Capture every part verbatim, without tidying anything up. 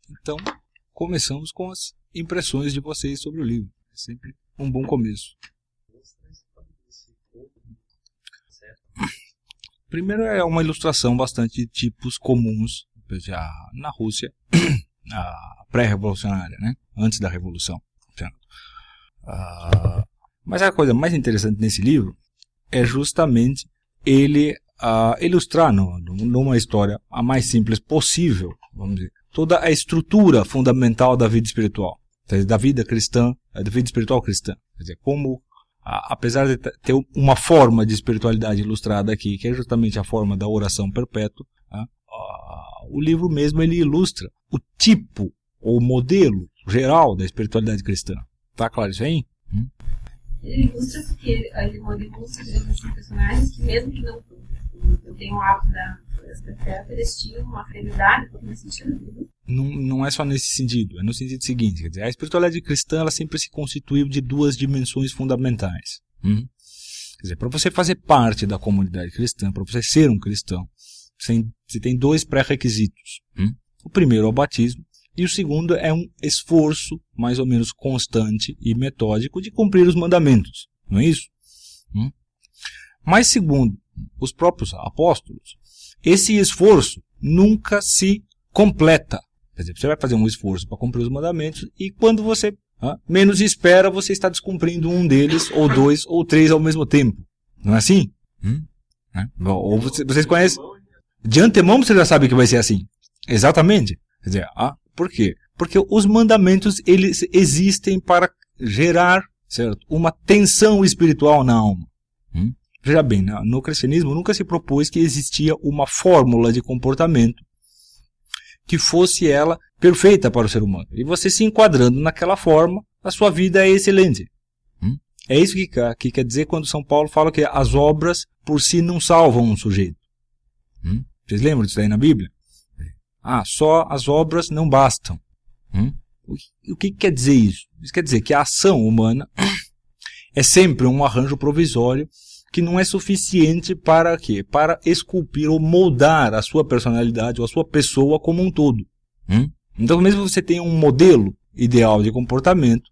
Então, começamos com as impressões de vocês sobre o livro. É sempre um bom começo. Primeiro é uma ilustração bastante de tipos comuns já na Rússia, a pré-revolucionária, né? Antes da Revolução. Uh, mas a coisa mais interessante nesse livro é justamente ele uh, ilustrar no, no, numa história a mais simples possível, vamos dizer, toda a estrutura fundamental da vida espiritual, da vida cristã, da vida espiritual cristã. Quer dizer, como apesar de ter uma forma de espiritualidade ilustrada aqui, que é justamente a forma da oração perpétua, né, o livro mesmo ele ilustra o tipo ou modelo geral da espiritualidade cristã. Tá claro isso aí? Hum? Ele ilustra porque ele ilustra assim, personagens que mesmo que não, não tenham o hábito da oração perpétua, eles tinham uma fidelidade nesse sentido. Não, não é só nesse sentido, é no sentido seguinte, quer dizer, a espiritualidade cristã ela sempre se constituiu de duas dimensões fundamentais. Hum? Quer dizer, para você fazer parte da comunidade cristã, para você ser um cristão, você, você tem dois pré-requisitos. Hum? O primeiro é o batismo, e o segundo é um esforço mais ou menos constante e metódico de cumprir os mandamentos, não é isso? Hum? Mas segundo os próprios apóstolos, esse esforço nunca se completa. Quer dizer, você vai fazer um esforço para cumprir os mandamentos e quando você ah, menos espera, você está descumprindo um deles, ou dois, ou três ao mesmo tempo. Não é assim? Hum? É? Ou você, vocês conhecem? De antemão você já sabe que vai ser assim. Exatamente. Quer dizer, ah, por quê? Porque os mandamentos eles existem para gerar, certo, uma tensão espiritual na alma. Hum? Veja bem, no cristianismo nunca se propôs que existia uma fórmula de comportamento que fosse ela perfeita para o ser humano. E você se enquadrando naquela forma, a sua vida é excelente. Hum? É isso que, que quer dizer quando São Paulo fala que as obras por si não salvam um sujeito. Hum? Vocês lembram disso aí na Bíblia? Ah, só as obras não bastam. Hum? O, que, o que quer dizer isso? Isso quer dizer que a ação humana é sempre um arranjo provisório que não é suficiente para quê? Para esculpir ou moldar a sua personalidade ou a sua pessoa como um todo. Hum? Então, mesmo que você tenha um modelo ideal de comportamento,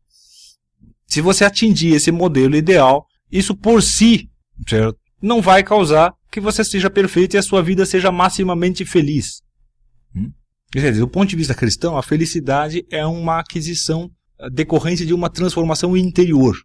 se você atingir esse modelo ideal, isso por si, certo, não vai causar que você seja perfeito e a sua vida seja maximamente feliz. Hum? Quer dizer, do ponto de vista cristão, a felicidade é uma aquisição decorrente de uma transformação interior.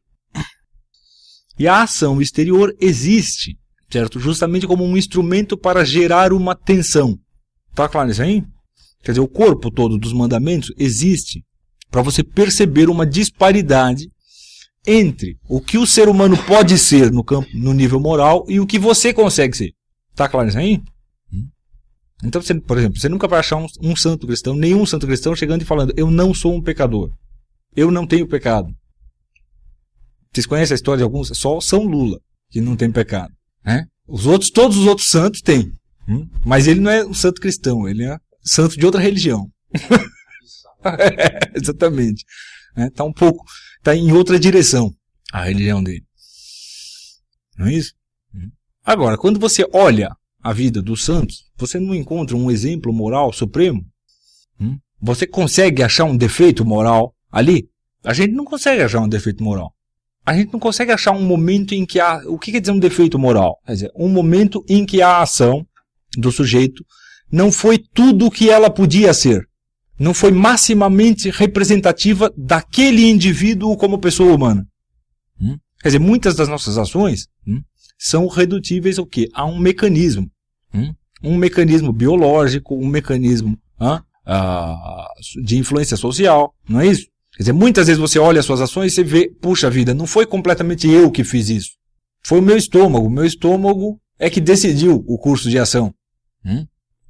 E a ação exterior existe, certo? Justamente como um instrumento para gerar uma tensão. Tá claro isso aí? Quer dizer, o corpo todo dos mandamentos existe para você perceber uma disparidade entre o que o ser humano pode ser no campo, no nível moral e o que você consegue ser. Tá claro isso aí? Então, você, por exemplo, você nunca vai achar um, um santo cristão, nenhum santo cristão chegando e falando, eu não sou um pecador. Eu não tenho pecado. Vocês conhecem a história de alguns? Só São Lula, que não tem pecado. Né? Os outros, todos os outros santos têm. Hum? Mas ele não é um santo cristão, ele é santo de outra religião. É, exatamente. Está um pouco, está em outra direção a religião dele. Não é isso? Hum? Agora, quando você olha a vida dos santos, você não encontra um exemplo moral supremo? Hum? Você consegue achar um defeito moral ali? A gente não consegue achar um defeito moral. A gente não consegue achar um momento em que há... O que quer dizer um defeito moral? Quer dizer, um momento em que a ação do sujeito não foi tudo o que ela podia ser. Não foi maximamente representativa daquele indivíduo como pessoa humana. Hum? Quer dizer, muitas das nossas ações hum, são redutíveis ao quê? A um mecanismo. Hum? Um mecanismo biológico, um mecanismo ah, ah, de influência social, não é isso? Quer dizer, muitas vezes você olha as suas ações e você vê, puxa vida, não foi completamente eu que fiz isso. Foi o meu estômago. O meu estômago é que decidiu o curso de ação. Hum?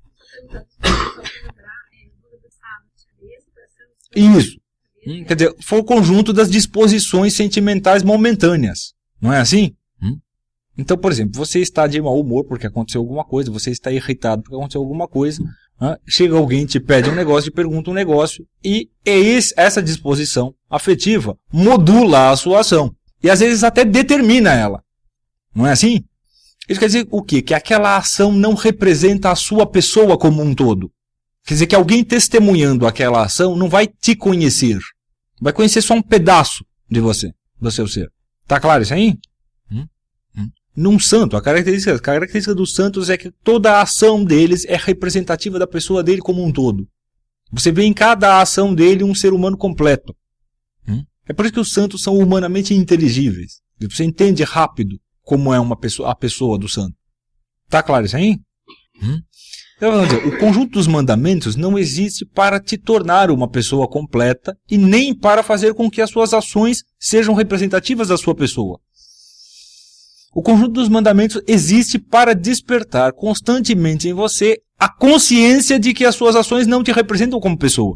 Isso. Hum? Quer dizer, foi o conjunto das disposições sentimentais momentâneas. Não é assim? Hum? Então, por exemplo, você está de mau humor porque aconteceu alguma coisa, você está irritado porque aconteceu alguma coisa, hein? Chega alguém, te pede um negócio, te pergunta um negócio, e é esse, essa disposição afetiva modula a sua ação. E às vezes até determina ela. Não é assim? Isso quer dizer o quê? Que aquela ação não representa a sua pessoa como um todo. Quer dizer que alguém testemunhando aquela ação não vai te conhecer. Vai conhecer só um pedaço de você, do seu ser. Tá claro isso aí? Hum? Hum. Num santo, a característica, a característica dos santos é que toda a ação deles é representativa da pessoa dele como um todo. Você vê em cada ação dele um ser humano completo. Hum? É por isso que os santos são humanamente inteligíveis. Você entende rápido como é uma pessoa, a pessoa do santo. Tá claro isso aí? Hum? Então, vamos dizer, o conjunto dos mandamentos não existe para te tornar uma pessoa completa e nem para fazer com que as suas ações sejam representativas da sua pessoa. O conjunto dos mandamentos existe para despertar constantemente em você a consciência de que as suas ações não te representam como pessoa.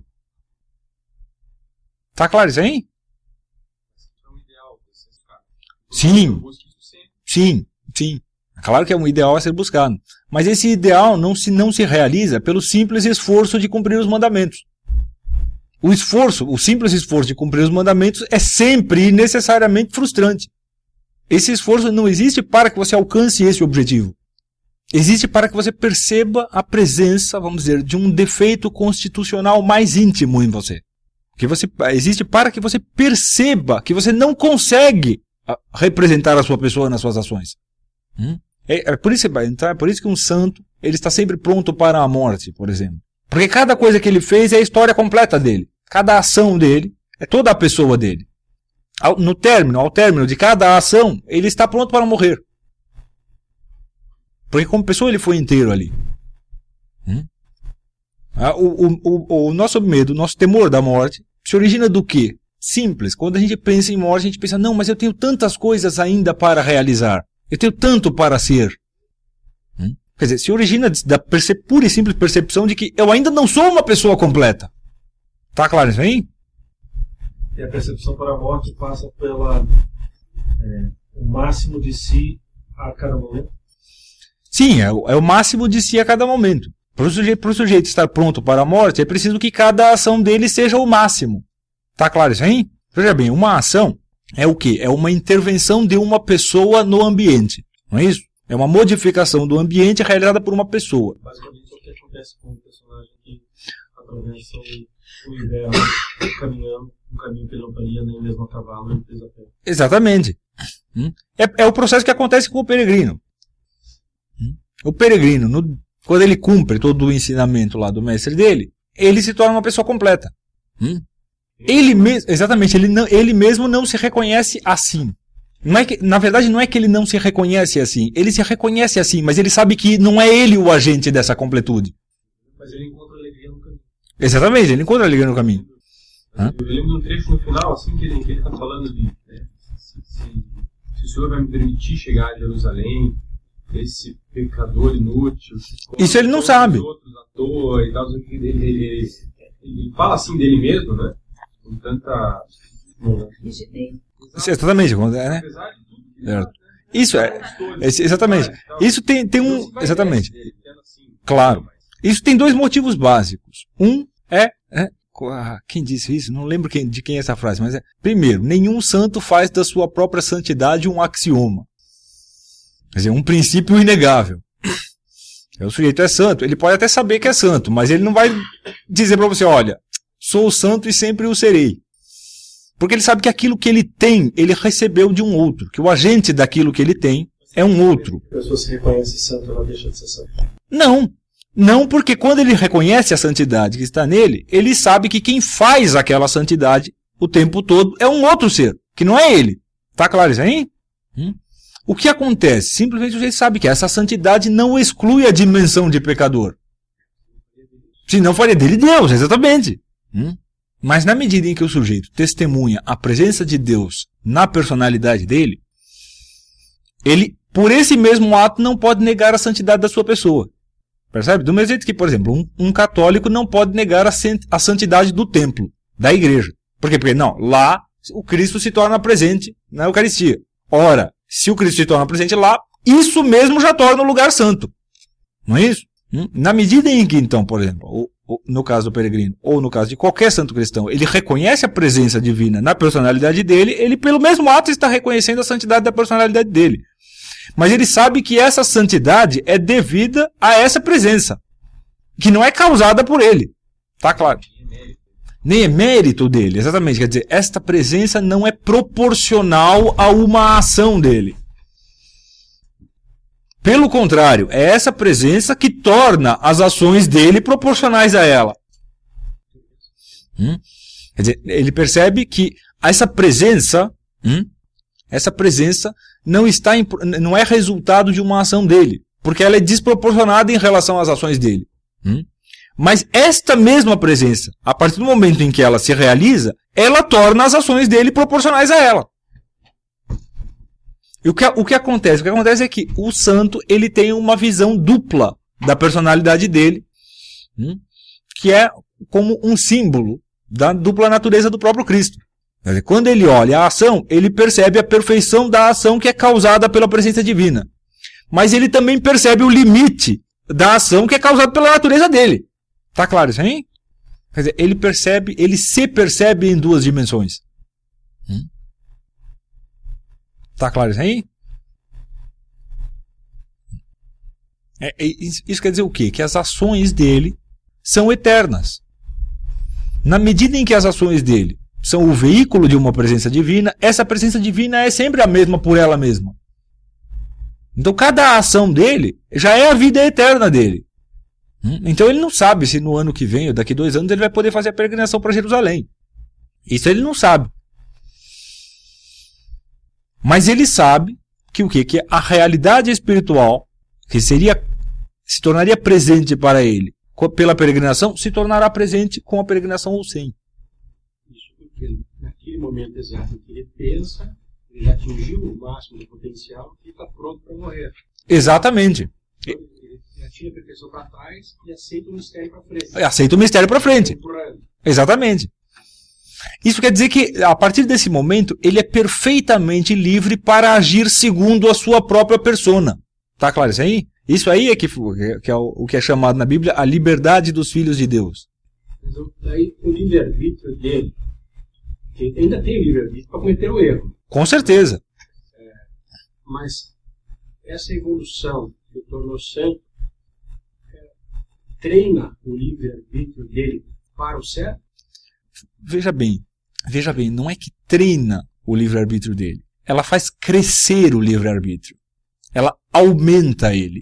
Tá claro isso aí? Sim, sim, sim. Claro que é um ideal a ser buscado. Mas esse ideal não se, não se realiza pelo simples esforço de cumprir os mandamentos. O esforço, o simples esforço de cumprir os mandamentos é sempre e necessariamente frustrante. Esse esforço não existe para que você alcance esse objetivo. Existe para que você perceba a presença, vamos dizer, de um defeito constitucional mais íntimo em você. Que você existe para que você perceba que você não consegue representar a sua pessoa nas suas ações. Hum? É, é, por isso, então é por isso que um santo ele está sempre pronto para a morte, por exemplo. Porque cada coisa que ele fez é a história completa dele. Cada ação dele é toda a pessoa dele. Ao, no término, ao término de cada ação, ele está pronto para morrer. Porque como pessoa ele foi inteiro ali. Hum? Ah, o, o, o, o nosso medo, o nosso temor da morte se origina do quê? Simples. Quando a gente pensa em morte, a gente pensa, não, mas eu tenho tantas coisas ainda para realizar. Eu tenho tanto para ser. Hum? Quer dizer, se origina da perce- pura e simples percepção de que eu ainda não sou uma pessoa completa. Tá claro isso aí? E a percepção para a morte passa pela é, o máximo de si a cada momento? Sim, é o, é o máximo de si a cada momento. Para o sujeito, sujeito estar pronto para a morte, é preciso que cada ação dele seja o máximo. Tá claro isso aí? Veja bem, uma ação é o quê? É uma intervenção de uma pessoa no ambiente. Não é isso? É uma modificação do ambiente realizada por uma pessoa. Basicamente é o que acontece com o personagem que atravessa o ideal caminhando, um caminho que ele não faria nem mesmo a cavalo, nem fez a pé. Exatamente. É, é o processo que acontece com o peregrino. O peregrino, no, quando ele cumpre todo o ensinamento lá do mestre dele, ele se torna uma pessoa completa. Hum? Ele mesmo, exatamente, ele, não, ele mesmo não se reconhece assim. Não é que, na verdade, não é que ele não se reconhece assim. Ele se reconhece assim, mas ele sabe que não é ele o agente dessa completude. Mas ele encontra alegria no caminho. Exatamente, ele encontra alegria no caminho. Eu lembro de um trecho no final, assim, que ele está falando de né, se, se, se o Senhor vai me permitir chegar a Jerusalém, esse pecador inútil. Isso ele não sabe. Os outros à toa e tal, ele, ele, ele, ele fala assim dele mesmo, né? Com tanta. Exatamente, né? Certo. Isso é. Exatamente. Isso tem, tem um. Exatamente. Claro. Isso tem dois motivos básicos. Um é. é quem disse isso? Não lembro quem, de quem é essa frase, mas é. Primeiro, nenhum santo faz da sua própria santidade um axioma. Quer dizer, um princípio inegável. O sujeito é santo. Ele pode até saber que é santo, mas ele não vai dizer para você, olha, sou santo e sempre o serei. Porque ele sabe que aquilo que ele tem, ele recebeu de um outro. Que o agente daquilo que ele tem é um outro. A pessoa se reconhece santo, ela deixa de ser santo. Não. Não, porque quando ele reconhece a santidade que está nele, ele sabe que quem faz aquela santidade o tempo todo é um outro ser, que não é ele. Tá claro isso aí? Hum? O que acontece? Simplesmente o sujeito sabe que essa santidade não exclui a dimensão de pecador. Se não faria dele Deus, exatamente. Hum? Mas na medida em que o sujeito testemunha a presença de Deus na personalidade dele, ele, por esse mesmo ato, não pode negar a santidade da sua pessoa. Percebe? Do mesmo jeito que, por exemplo, um, um católico não pode negar a, a santidade do templo, da igreja. Por quê? Porque, não, lá o Cristo se torna presente na Eucaristia. Ora, se o Cristo se torna presente lá, isso mesmo já torna o lugar santo. Não é isso? Hum? Na medida em que, então, por exemplo, o, o, no caso do peregrino, ou no caso de qualquer santo cristão, ele reconhece a presença divina na personalidade dele, ele, pelo mesmo ato, está reconhecendo a santidade da personalidade dele. Mas ele sabe que essa santidade é devida a essa presença. que não é causada por ele. Tá claro? Nem é mérito dele, exatamente. Quer dizer, esta presença não é proporcional a uma ação dele. Pelo contrário, é essa presença que torna as ações dele proporcionais a ela. Hum? Quer dizer, ele percebe que essa presença, hum, essa presença não, está em, não é resultado de uma ação dele, porque ela é desproporcionada em relação às ações dele. Hum? Mas esta mesma presença, a partir do momento em que ela se realiza, ela torna as ações dele proporcionais a ela. E o que, o que acontece? O que acontece é que o santo ele tem uma visão dupla da personalidade dele, hum, que é como um símbolo da dupla natureza do próprio Cristo. Quando ele olha a ação, ele percebe a perfeição da ação que é causada pela presença divina. Mas ele também percebe o limite da ação que é causada pela natureza dele. Tá claro isso aí? Quer dizer, ele percebe, ele se percebe em duas dimensões. Hum? Tá claro isso aí? É, é, isso quer dizer o quê? Que as ações dele são eternas. Na medida em que as ações dele são o veículo de uma presença divina, essa presença divina é sempre a mesma por ela mesma. Então cada ação dele já é a vida eterna dele. Então ele não sabe se no ano que vem ou daqui dois anos ele vai poder fazer a peregrinação para Jerusalém. Isso ele não sabe. Mas ele sabe que o quê? Que a realidade espiritual, que seria, se tornaria presente para ele pela peregrinação, se tornará presente com a peregrinação ou sem. Isso porque naquele momento exato em que ele pensa, ele já atingiu o máximo do potencial e está pronto para morrer. Exatamente. Então, ele já tinha a perfeição para trás e aceita o mistério para frente. Aceita o mistério para frente. Exatamente. Isso quer dizer que, a partir desse momento, ele é perfeitamente livre para agir segundo a sua própria persona. Tá claro isso aí? Isso aí é, que, que é o que é chamado na Bíblia a liberdade dos filhos de Deus. Mas daí o livre-arbítrio dele, que ainda tem livre-arbítrio para cometer o erro. Com certeza. É, mas essa evolução que o tornou santo é, treina o livre-arbítrio dele para o certo? Veja bem, veja bem, não é que treina o livre-arbítrio dele. Ela faz crescer o livre-arbítrio. Ela aumenta ele.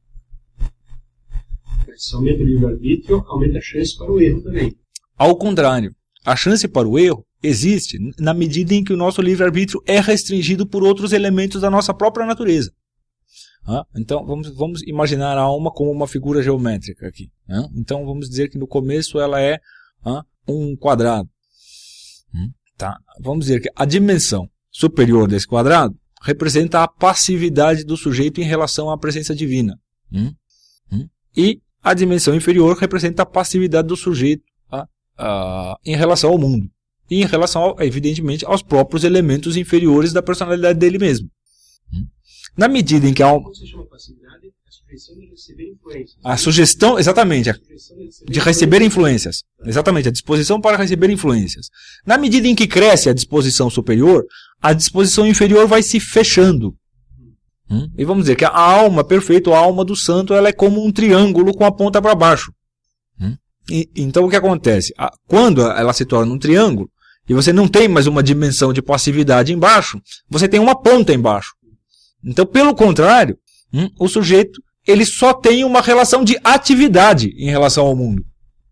Mas se aumenta o livre-arbítrio, aumenta a chance para o erro também. Ao contrário, a chance para o erro existe na medida em que o nosso livre-arbítrio é restringido por outros elementos da nossa própria natureza. Ah, então, vamos, vamos imaginar a alma como uma figura geométrica aqui. Ah, então, vamos dizer que no começo ela é ah, um quadrado. Hum, tá? Vamos dizer que a dimensão superior desse quadrado representa a passividade do sujeito em relação à presença divina. Hum, hum, e a dimensão inferior representa a passividade do sujeito ah, ah, em relação ao mundo. E em relação, ao, evidentemente, aos próprios elementos inferiores da personalidade dele mesmo. Hum. Na medida em que a alma... Como você chama passividade? A sugestão de receber influências. A sugestão, exatamente, a de receber influências. Exatamente, a disposição para receber influências. Na medida em que cresce a disposição superior, a disposição inferior vai se fechando. Hum. E vamos dizer que a alma perfeita, a alma do santo, ela é como um triângulo com a ponta para baixo. Hum. E, então o que acontece? Quando ela se torna um triângulo, e você não tem mais uma dimensão de passividade embaixo, você tem uma ponta embaixo. Então, pelo contrário, hum, o sujeito ele só tem uma relação de atividade em relação ao mundo.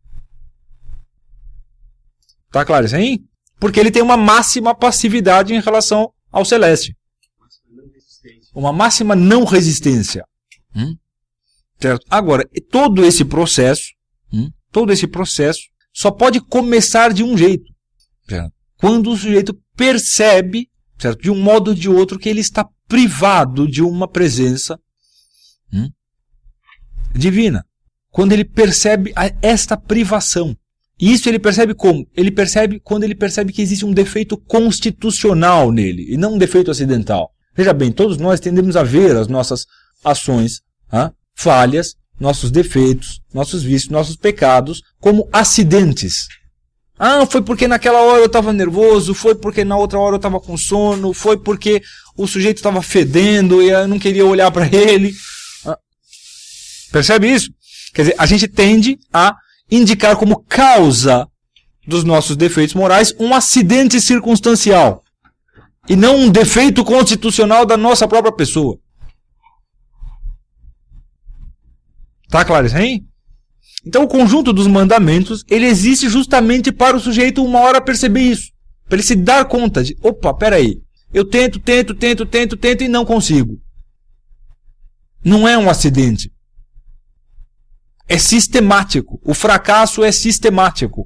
Tá claro isso aí? Porque ele tem uma máxima passividade em relação ao celeste. Uma máxima não resistência. Hum? Certo? Agora, todo esse processo, hum, todo esse processo só pode começar de um jeito. Certo? Quando o sujeito percebe, certo? De um modo ou de outro, que ele está privado de uma presença hum, divina. Quando ele percebe a, esta privação. E isso ele percebe como? Ele percebe quando ele percebe que existe um defeito constitucional nele, e não um defeito acidental. Veja bem, todos nós tendemos a ver as nossas ações, ah, falhas, nossos defeitos, nossos vícios, nossos pecados, como acidentes. Ah, foi porque naquela hora eu estava nervoso, foi porque na outra hora eu estava com sono, foi porque o sujeito estava fedendo e eu não queria olhar para ele. Ah. Percebe isso? Quer dizer, a gente tende a indicar como causa dos nossos defeitos morais um acidente circunstancial e não um defeito constitucional da nossa própria pessoa. Tá claro isso aí? Então o conjunto dos mandamentos, ele existe justamente para o sujeito uma hora perceber isso. Para ele se dar conta de, opa, peraí, eu tento, tento, tento, tento, tento e não consigo. Não é um acidente. É sistemático. O fracasso é sistemático.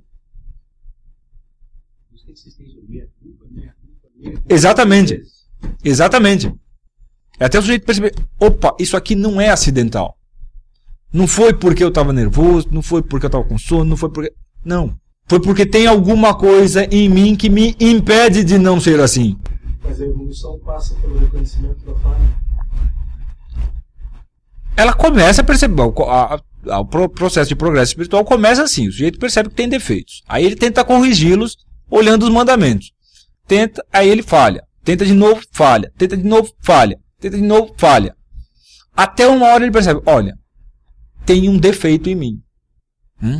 Exatamente. Exatamente. É até o sujeito perceber, opa, isso aqui não é acidental. Não foi porque eu estava nervoso, não foi porque eu estava com sono, não foi porque... Não. Foi porque tem alguma coisa em mim que me impede de não ser assim. Mas a evolução passa pelo reconhecimento da falha. Ela começa a perceber... A, a, o processo de progresso espiritual começa assim. O sujeito percebe que tem defeitos. Aí ele tenta corrigi-los olhando os mandamentos. Tenta, aí ele falha. Tenta de novo, falha. Tenta de novo, falha. Tenta de novo, falha. Até uma hora ele percebe, olha, tem um defeito em mim. Hum?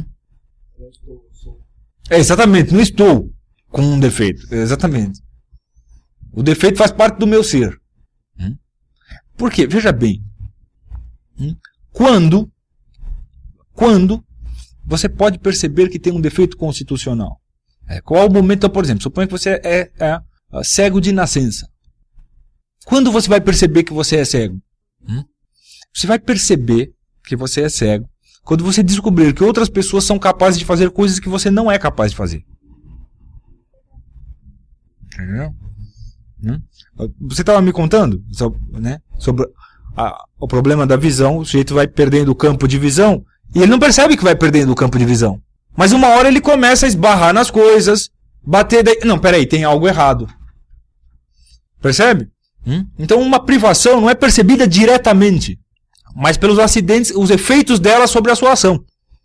É, exatamente, não estou com um defeito. Exatamente. O defeito faz parte do meu ser. Hum? Por quê? Veja bem. Hum? Quando, quando você pode perceber que tem um defeito constitucional? É, qual o momento, então, por exemplo, suponha que você é, é, é cego de nascença. Quando você vai perceber que você é cego? Hum? Você vai perceber que você é cego quando você descobrir que outras pessoas são capazes de fazer coisas que você não é capaz de fazer. Entendeu? Hum? Você estava me contando sobre, né, sobre a, o problema da visão. O sujeito vai perdendo o campo de visão e ele não percebe que vai perdendo o campo de visão. Mas uma hora ele começa a esbarrar nas coisas, bater daí... Não, peraí, tem algo errado. Percebe? Hum? Então uma privação não é percebida diretamente, mas pelos acidentes, os efeitos dela sobre a sua ação.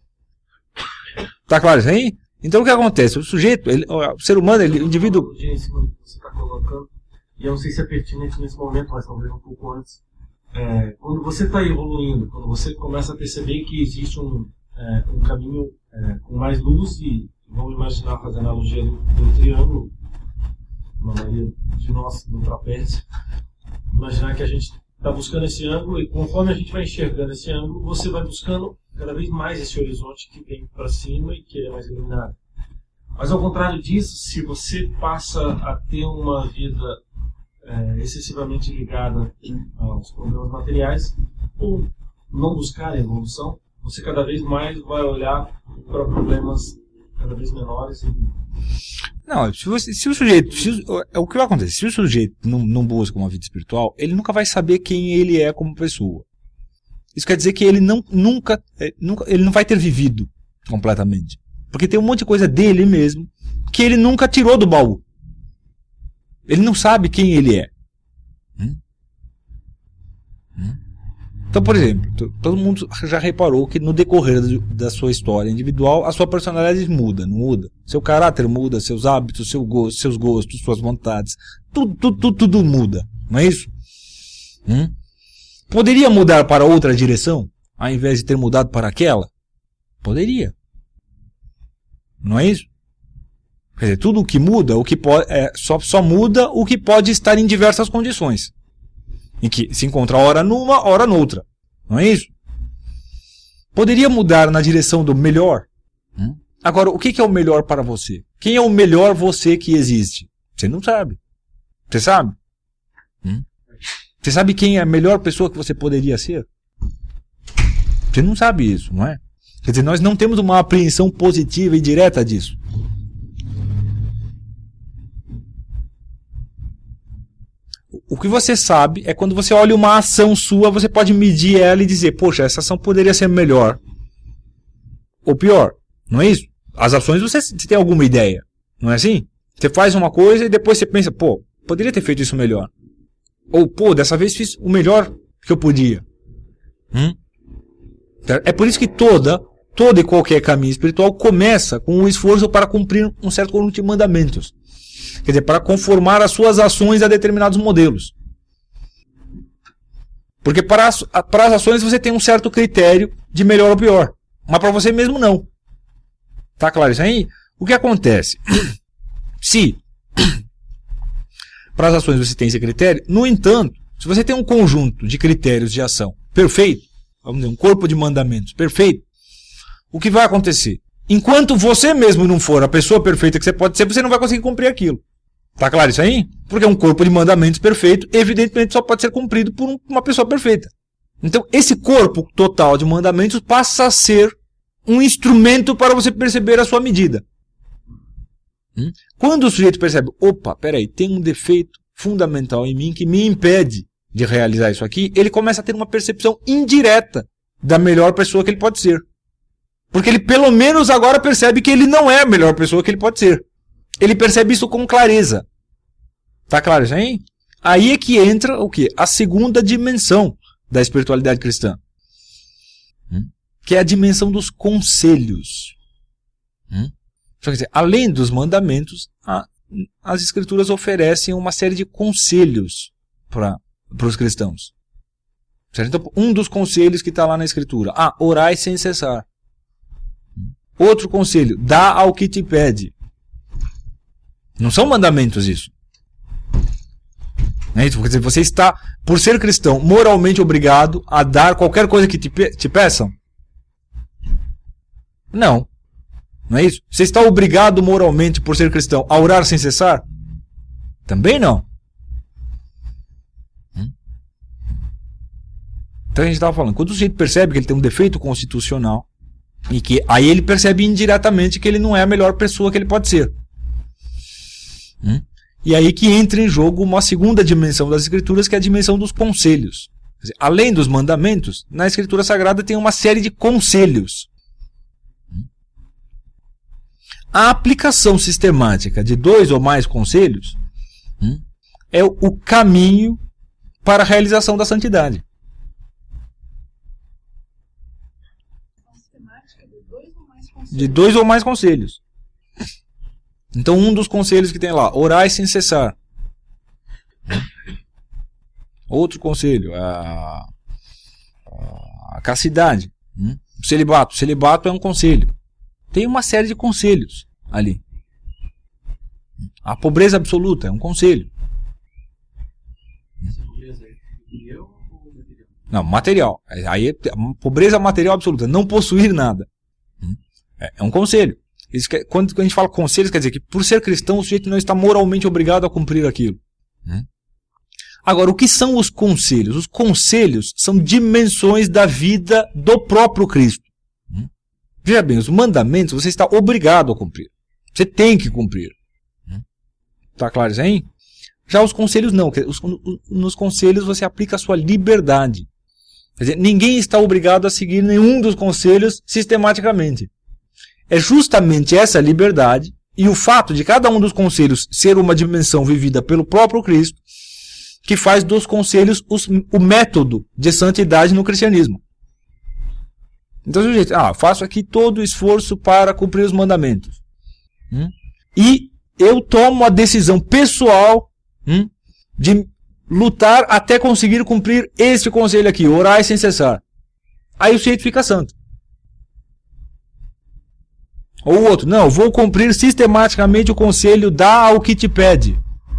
Tá claro isso aí? Então o que acontece? O sujeito, ele, o ser humano, ele, o indivíduo... Em cima do que você está colocando, e eu não sei se é pertinente nesse momento, mas talvez um pouco antes. É, quando você está evoluindo, quando você começa a perceber que existe um, é, um caminho é, com mais luz, e vamos imaginar, fazer a analogia do, do triângulo, na maioria de nós, do trapézio, imaginar que a gente está buscando esse ângulo, e conforme a gente vai enxergando esse ângulo, você vai buscando cada vez mais esse horizonte que vem para cima e que ele é mais iluminado. Mas ao contrário disso, se você passa a ter uma vida é, excessivamente ligada aos problemas materiais, ou não buscar a evolução, você cada vez mais vai olhar para problemas cada vez menores. E... Não, se, você, se o sujeito, se o, o que vai acontecer? Se o sujeito não, não busca uma vida espiritual, ele nunca vai saber quem ele é como pessoa. Isso quer dizer que ele não, nunca, nunca, ele não vai ter vivido completamente. Porque tem um monte de coisa dele mesmo que ele nunca tirou do baú. Ele não sabe quem ele é. Hum? Hum? Então, por exemplo, todo mundo já reparou que no decorrer da sua história individual, a sua personalidade muda, não muda? Seu caráter muda, seus hábitos, seu gosto, seus gostos, suas vontades, tudo, tudo, tudo, tudo muda, não é isso? Hum? Poderia mudar para outra direção, ao invés de ter mudado para aquela? Poderia. Não é isso? Quer dizer, tudo o que muda, o que pode, é, só, só muda o que pode estar em diversas condições. Em que se encontra hora numa, hora noutra. Não é isso? Poderia mudar na direção do melhor. Hum? Agora, o que é o melhor para você? Quem é o melhor você que existe? Você não sabe. Você sabe? Hum? Você sabe quem é a melhor pessoa que você poderia ser? Você não sabe isso, não é? Quer dizer, nós não temos uma apreensão positiva e direta disso. O que você sabe é quando você olha uma ação sua, você pode medir ela e dizer, poxa, essa ação poderia ser melhor. Ou pior, não é isso? As ações você, você tem alguma ideia, não é assim? Você faz uma coisa e depois você pensa, pô, poderia ter feito isso melhor. Ou, pô, dessa vez fiz o melhor que eu podia. Hum? É por isso que toda, todo e qualquer caminho espiritual começa com um esforço para cumprir um certo conjunto de mandamentos. Quer dizer, para conformar as suas ações a determinados modelos. Porque para as, para as ações você tem um certo critério de melhor ou pior. Mas para você mesmo não. Tá claro isso aí? O que acontece? Se para as ações você tem esse critério, no entanto, se você tem um conjunto de critérios de ação perfeito, vamos dizer, um corpo de mandamentos perfeito, o que vai acontecer? Enquanto você mesmo não for a pessoa perfeita que você pode ser, você não vai conseguir cumprir aquilo. Tá claro isso aí? Porque um corpo de mandamentos perfeito, evidentemente, só pode ser cumprido por uma pessoa perfeita. Então, esse corpo total de mandamentos passa a ser um instrumento para você perceber a sua medida. Hum? Quando o sujeito percebe, opa, peraí, tem um defeito fundamental em mim que me impede de realizar isso aqui, ele começa a ter uma percepção indireta da melhor pessoa que ele pode ser. Porque ele pelo menos agora percebe que ele não é a melhor pessoa que ele pode ser. Ele percebe isso com clareza. Tá claro isso aí? Aí é que entra o quê? A segunda dimensão da espiritualidade cristã. Hum? Que é a dimensão dos conselhos. Hum? Quer dizer, além dos mandamentos, a, as escrituras oferecem uma série de conselhos para os cristãos. Certo? Então, um dos conselhos que está lá na escritura. Ah, orai sem cessar. Outro conselho, dá ao que te pede. Não são mandamentos isso. É isso? Quer dizer, você está, por ser cristão, moralmente obrigado a dar qualquer coisa que te, pe te peçam? Não. Não é isso? Você está obrigado moralmente, por ser cristão, a orar sem cessar? Também não. Então a gente estava falando, quando o sujeito percebe que ele tem um defeito constitucional, e que aí ele percebe indiretamente que ele não é a melhor pessoa que ele pode ser. Hum? E aí que entra em jogo uma segunda dimensão das escrituras, que é a dimensão dos conselhos. Quer dizer, além dos mandamentos, na escritura sagrada tem uma série de conselhos. Hum? A aplicação sistemática de dois ou mais conselhos hum, é o caminho para a realização da santidade. De dois ou mais conselhos. Então, um dos conselhos que tem lá, orai sem cessar. Outro conselho, a, a castidade. O celibato. O celibato é um conselho. Tem uma série de conselhos ali. A pobreza absoluta é um conselho. Essa pobreza é material ou material? Não, material. Aí é pobreza material absoluta, não possuir nada. É um conselho. Isso que, quando a gente fala conselhos, quer dizer que por ser cristão o sujeito não está moralmente obrigado a cumprir aquilo. Hum? Agora, o que são os conselhos? Os conselhos são dimensões da vida do próprio Cristo. Hum? Veja bem, os mandamentos você está obrigado a cumprir. Você tem que cumprir. Está hum? claro isso aí? Já os conselhos não. Os, nos conselhos você aplica a sua liberdade. Quer dizer, ninguém está obrigado a seguir nenhum dos conselhos sistematicamente. É justamente essa liberdade e o fato de cada um dos conselhos ser uma dimensão vivida pelo próprio Cristo que faz dos conselhos os, o método de santidade no cristianismo. Então, o jeito, ah, faço aqui todo o esforço para cumprir os mandamentos. Hum? E eu tomo a decisão pessoal hum, de lutar até conseguir cumprir este conselho aqui, orar sem cessar. Aí o sujeito fica santo. Ou o outro, não, vou cumprir sistematicamente o conselho, dá ao que te pede.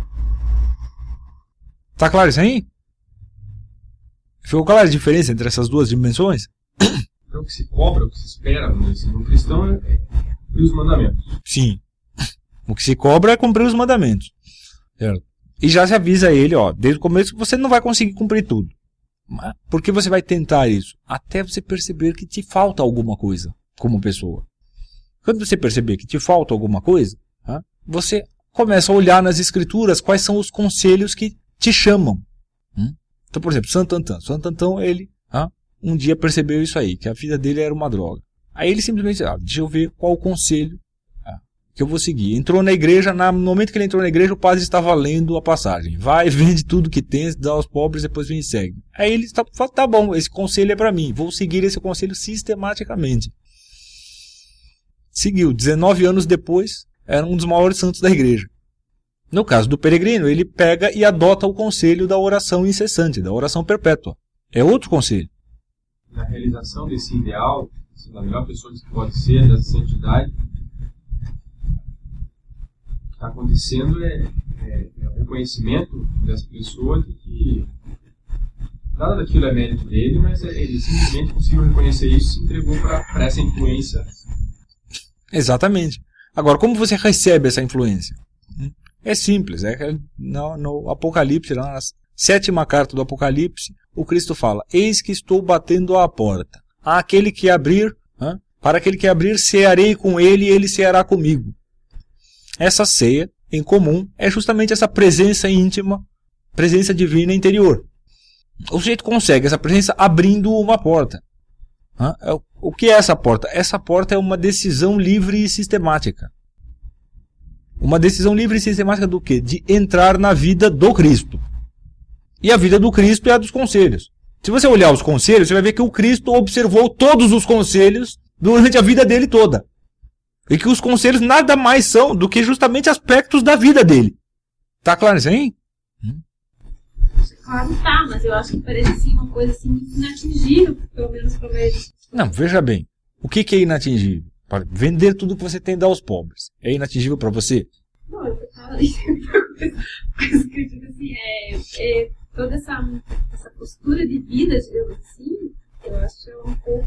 Tá claro isso aí? Ficou clara a diferença entre essas duas dimensões? Então o que se cobra, o que se espera no cristão é cumprir os mandamentos. Sim. O que se cobra é cumprir os mandamentos. Certo? E já se avisa a ele, ó, desde o começo que você não vai conseguir cumprir tudo. Mas por que você vai tentar isso? Até você perceber que te falta alguma coisa como pessoa. Quando você perceber que te falta alguma coisa, você começa a olhar nas escrituras quais são os conselhos que te chamam. Então, por exemplo, Santo Antão. Santo Antão, ele um dia percebeu isso aí, que a vida dele era uma droga. Aí ele simplesmente, ah, deixa eu ver qual o conselho que eu vou seguir. Entrou na igreja, no momento que ele entrou na igreja, o padre estava lendo a passagem. Vai, vende tudo que tem, dá aos pobres, depois vem e segue. Aí ele está, tá bom, esse conselho é para mim, vou seguir esse conselho sistematicamente. Seguiu, dezenove anos depois, era um dos maiores santos da igreja. No caso do peregrino, ele pega e adota o conselho da oração incessante, da oração perpétua. É outro conselho. Na realização desse ideal, da melhor pessoa que pode ser, dessa santidade, o que está acontecendo é, é, é o reconhecimento dessa pessoa de que nada daquilo é mérito dele, mas ele simplesmente conseguiu reconhecer isso e se entregou para essa influência. Exatamente. Agora, como você recebe essa influência? É simples. É no, no Apocalipse, na sétima carta do Apocalipse, o Cristo fala: eis que estou batendo à porta. Há aquele que abrir, hein? Para aquele que abrir, cearei com ele e ele ceará comigo. Essa ceia em comum é justamente essa presença íntima, presença divina interior. O sujeito consegue essa presença abrindo uma porta. Hein? O que é essa porta? Essa porta é uma decisão livre e sistemática. Uma decisão livre e sistemática do quê? De entrar na vida do Cristo. E a vida do Cristo é a dos conselhos. Se você olhar os conselhos, você vai ver que o Cristo observou todos os conselhos durante a vida dele toda. E que os conselhos nada mais são do que justamente aspectos da vida dele. Tá claro isso aí? Claro, tá, mas eu acho que parece assim, uma coisa assim inatingível, pelo menos para eles. Não, veja bem. O que, que é inatingível? Para vender tudo que você tem e dar aos pobres. É inatingível para você? Não, eu falo isso. Mas que eu digo assim, é, é toda essa, essa postura de vida, digamos assim, eu acho é um pouco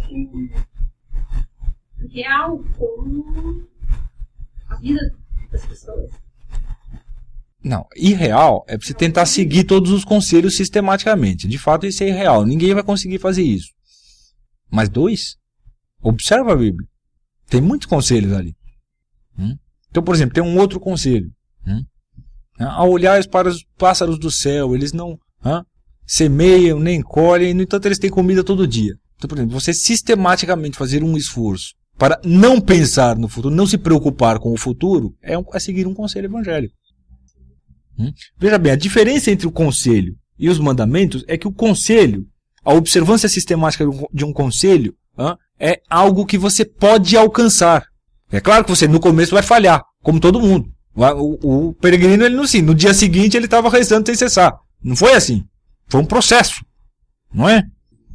real com a vida das pessoas. Não, irreal é você tentar seguir todos os conselhos sistematicamente. De fato, isso é irreal. Ninguém vai conseguir fazer isso. Mas dois? Observa a Bíblia. Tem muitos conselhos ali. Hum? Então, por exemplo, tem um outro conselho. Hum? Ao olhar para os pássaros do céu, eles não hum? semeiam, nem colhem, no entanto eles têm comida todo dia. Então, por exemplo, você sistematicamente fazer um esforço para não pensar no futuro, não se preocupar com o futuro, é, um, é seguir um conselho evangélico. Hum? Veja bem, a diferença entre o conselho e os mandamentos é que o conselho, a observância sistemática de um conselho, hum, é algo que você pode alcançar. É claro que você no começo vai falhar, como todo mundo. O, o peregrino, ele não assim, no dia seguinte ele estava rezando sem cessar. Não foi assim. Foi um processo, não é?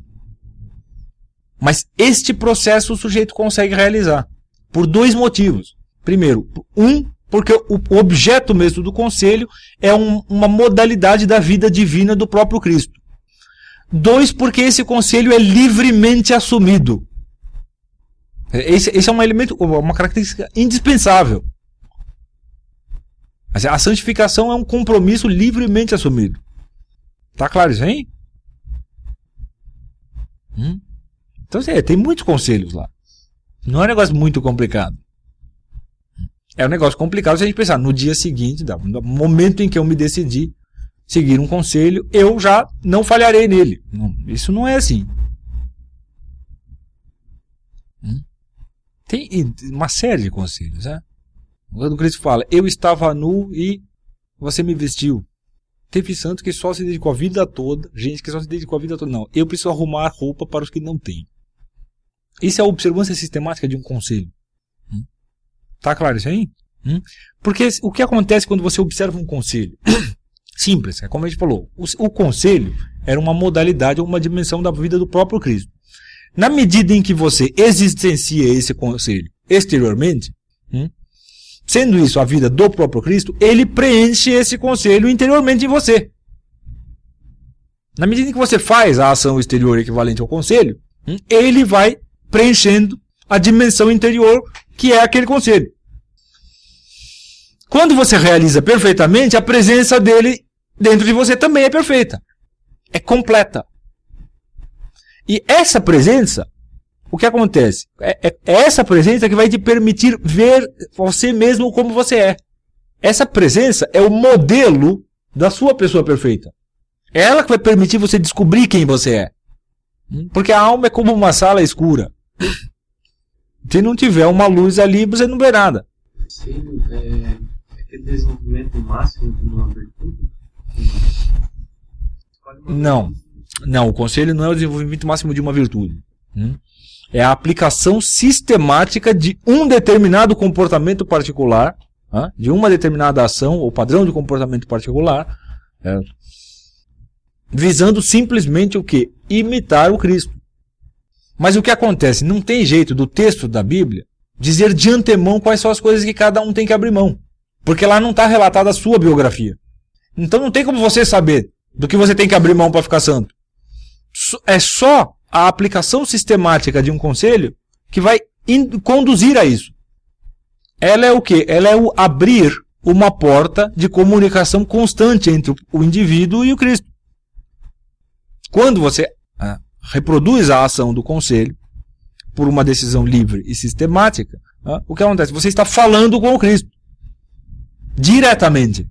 Mas este processo o sujeito consegue realizar por dois motivos. Primeiro, um, porque o objeto mesmo do conselho é um, uma modalidade da vida divina do próprio Cristo. Dois, porque esse conselho é livremente assumido. Esse, esse é um elemento, uma característica indispensável. A santificação é um compromisso livremente assumido. Tá claro isso aí? Hum? Então, é, tem muitos conselhos lá. Não é um negócio muito complicado. É um negócio complicado se a gente pensar no dia seguinte, no momento em que eu me decidi seguir um conselho, eu já não falharei nele. Não, isso não é assim. Hum? Tem uma série de conselhos, né? Quando o Cristo fala, eu estava nu e você me vestiu. Teve santo que só se dedicou a vida toda, gente que só se dedicou a vida toda. Não, eu preciso arrumar roupa para os que não têm. Isso é a observância sistemática de um conselho. Hum? Tá claro isso aí? Hum? Porque o que acontece quando você observa um conselho? Simples, é como a gente falou. O, o conselho era uma modalidade ou uma dimensão da vida do próprio Cristo. Na medida em que você existencia esse conselho exteriormente, hum? sendo isso a vida do próprio Cristo, ele preenche esse conselho interiormente em você. Na medida em que você faz a ação exterior equivalente ao conselho, hum? ele vai preenchendo a dimensão interior que é aquele conselho. Quando você realiza perfeitamente, a presença dele dentro de você também é perfeita. É completa. E essa presença, o que acontece? É, é, é essa presença que vai te permitir ver você mesmo como você é. Essa presença é o modelo da sua pessoa perfeita. É ela que vai permitir você descobrir quem você é. Porque a alma é como uma sala escura. Se não tiver uma luz ali, você não vê nada. Sim, é aquele desenvolvimento máximo de uma virtude? Não. Não, o conselho não é o desenvolvimento máximo de uma virtude. É a aplicação sistemática de um determinado comportamento particular, de uma determinada ação ou padrão de comportamento particular, visando simplesmente o quê? Imitar o Cristo. Mas o que acontece? Não tem jeito do texto da Bíblia dizer de antemão quais são as coisas que cada um tem que abrir mão. Porque lá não está relatada a sua biografia. Então não tem como você saber do que você tem que abrir mão para ficar santo. É só a aplicação sistemática de um conselho que vai conduzir a isso. Ela é o quê? Ela é o abrir uma porta de comunicação constante entre o indivíduo e o Cristo. Quando você ah, reproduz a ação do conselho por uma decisão livre e sistemática, ah, o que acontece? Você está falando com o Cristo. Diretamente.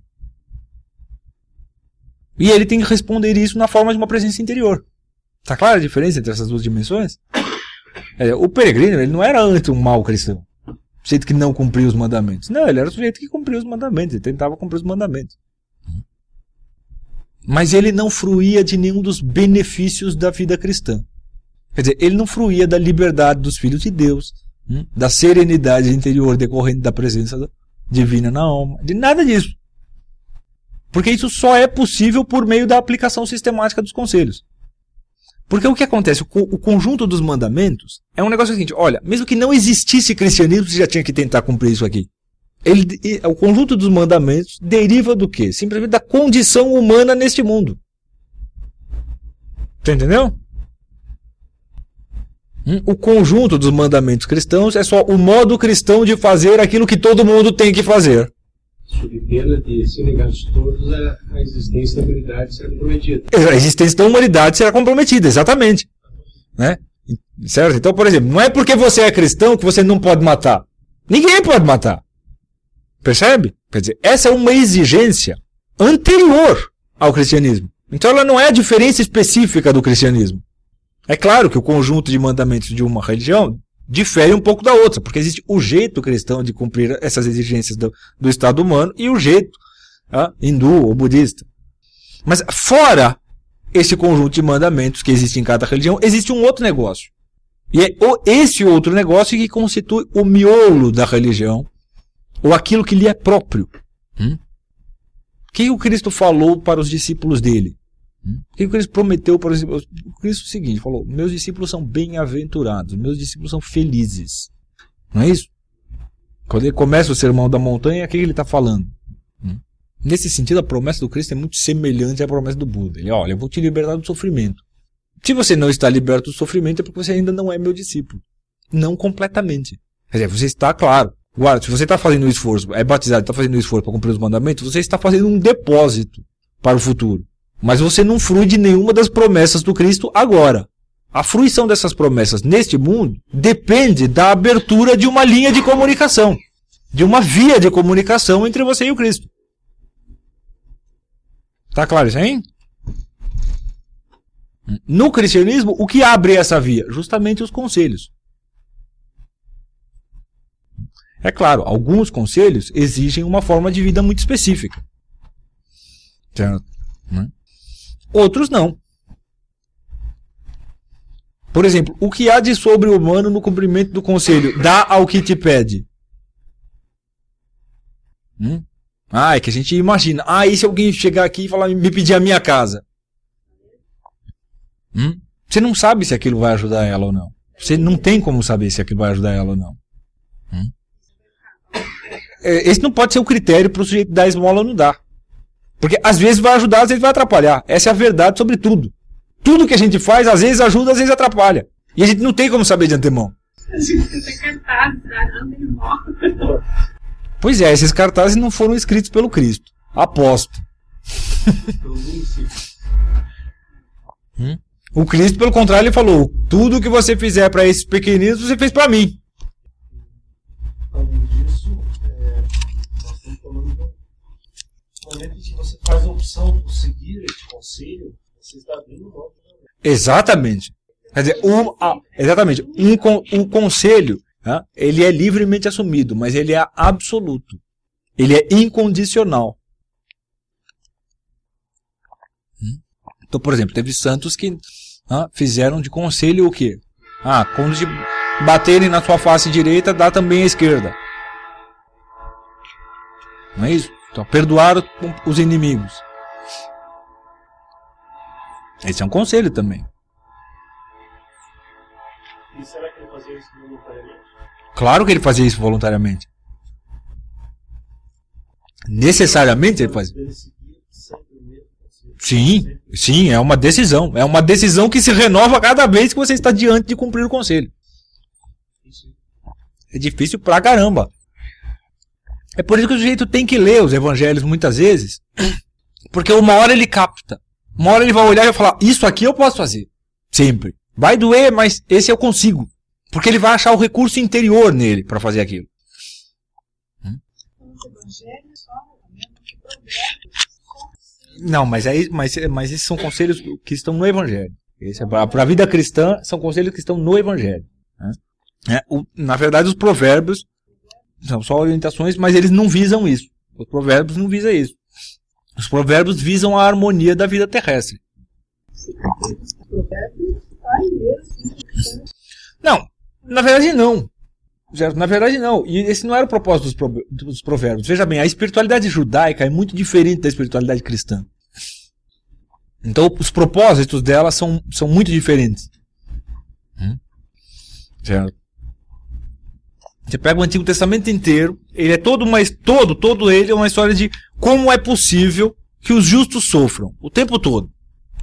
E ele tem que responder isso na forma de uma presença interior. Está clara a diferença entre essas duas dimensões? É, o peregrino ele não era antes um mau cristão. Sujeito que não cumpria os mandamentos. Não, ele era o sujeito que cumpria os mandamentos. Ele tentava cumprir os mandamentos. Mas ele não fruía de nenhum dos benefícios da vida cristã. Quer dizer, ele não fruía da liberdade dos filhos de Deus, da serenidade interior decorrente da presença divina na alma, de nada disso. Porque isso só é possível por meio da aplicação sistemática dos conselhos. Porque o que acontece? O conjunto dos mandamentos é um negócio seguinte, olha, mesmo que não existisse cristianismo, você já tinha que tentar cumprir isso aqui. Ele, o conjunto dos mandamentos deriva do quê? Simplesmente da condição humana neste mundo. Você entendeu? Hum? O conjunto dos mandamentos cristãos é só o modo cristão de fazer aquilo que todo mundo tem que fazer. Sob pena de ser negados todos, a existência da humanidade será comprometida. A existência da humanidade será comprometida, exatamente. Né? Certo? Então, por exemplo, não é porque você é cristão que você não pode matar. Ninguém pode matar. Percebe? Quer dizer, essa é uma exigência anterior ao cristianismo. Então ela não é a diferença específica do cristianismo. É claro que o conjunto de mandamentos de uma religião difere um pouco da outra, porque existe o jeito cristão de cumprir essas exigências do, do Estado humano e o jeito ah, hindu ou budista. Mas fora esse conjunto de mandamentos que existe em cada religião, existe um outro negócio. E é esse outro negócio que constitui o miolo da religião, ou aquilo que lhe é próprio. Hum? O que o Cristo falou para os discípulos dele? Hum? O que o Cristo prometeu para os discípulos? O Cristo é o seguinte, falou, meus discípulos são bem-aventurados, meus discípulos são felizes. Não é isso? Quando ele começa o sermão da montanha, o que ele está falando? Hum? Nesse sentido, a promessa do Cristo é muito semelhante à promessa do Buda. Ele, olha, eu vou te libertar do sofrimento. Se você não está liberto do sofrimento, é porque você ainda não é meu discípulo. Não completamente. Quer dizer, você está, claro, guarda, se você está fazendo um esforço, é batizado, está fazendo um esforço para cumprir os mandamentos, você está fazendo um depósito para o futuro. Mas você não frui de nenhuma das promessas do Cristo agora. A fruição dessas promessas neste mundo depende da abertura de uma linha de comunicação, de uma via de comunicação entre você e o Cristo. Tá claro isso aí? No cristianismo, o que abre essa via? Justamente os conselhos. É claro, alguns conselhos exigem uma forma de vida muito específica. Certo? Outros não. Por exemplo, o que há de sobre-humano no cumprimento do conselho? Dá ao que te pede. Hum? Ah, é que a gente imagina. Ah, e se alguém chegar aqui e falar, me pedir a minha casa? Hum? Você não sabe se aquilo vai ajudar ela ou não. Você não tem como saber se aquilo vai ajudar ela ou não. Hum? Esse não pode ser o critério para o sujeito dar esmola ou não dar. Porque às vezes vai ajudar, às vezes vai atrapalhar. Essa é a verdade sobre tudo. Tudo que a gente faz, às vezes ajuda, às vezes atrapalha. E a gente não tem como saber de antemão. A gente tem cartazes, né? Pois é, esses cartazes não foram escritos pelo Cristo. Aposto. hum? O Cristo, pelo contrário, ele falou, tudo que você fizer para esses pequeninos, você fez para mim. Além disso, é, nós estamos falando do momento em que você faz a opção por seguir esse conselho, você está abrindo mão. Exatamente. Quer dizer, um, ah, exatamente. Um, um conselho, ah, ele é livremente assumido, mas ele é absoluto. Ele é incondicional. Então, por exemplo, teve santos que ah, fizeram de conselho o quê? Ah, quando te baterem na sua face direita, dá também a esquerda. Não é isso? Então, perdoar os inimigos. Esse é um conselho também. E será que ele fazia isso voluntariamente? Claro que ele fazia isso voluntariamente. Necessariamente ele fazia. Ele seguia sempre o mesmo conselho. Sim, sim, é uma decisão. É uma decisão que se renova cada vez que você está diante de cumprir o conselho. É difícil pra caramba. É por isso que o sujeito tem que ler os evangelhos muitas vezes, porque uma hora ele capta. Uma hora ele vai olhar e vai falar, isso aqui eu posso fazer. Sempre. Vai doer, mas esse eu consigo. Porque ele vai achar o recurso interior nele para fazer aquilo. Não, mas, aí, mas, mas esses são conselhos que estão no Evangelho. Esse é para a vida cristã, são conselhos que estão no Evangelho. É, o, na verdade, os provérbios são só orientações, mas eles não visam isso. Os provérbios não visam isso. Os provérbios visam a harmonia da vida terrestre. Não, na verdade não. Certo? Na verdade não. E esse não era o propósito dos, prov dos provérbios. Veja bem, a espiritualidade judaica é muito diferente da espiritualidade cristã. Então os propósitos dela são, são muito diferentes. Hum? Certo? Você pega o Antigo Testamento inteiro, ele é todo, uma, todo, todo ele é uma história de como é possível que os justos sofram, o tempo todo.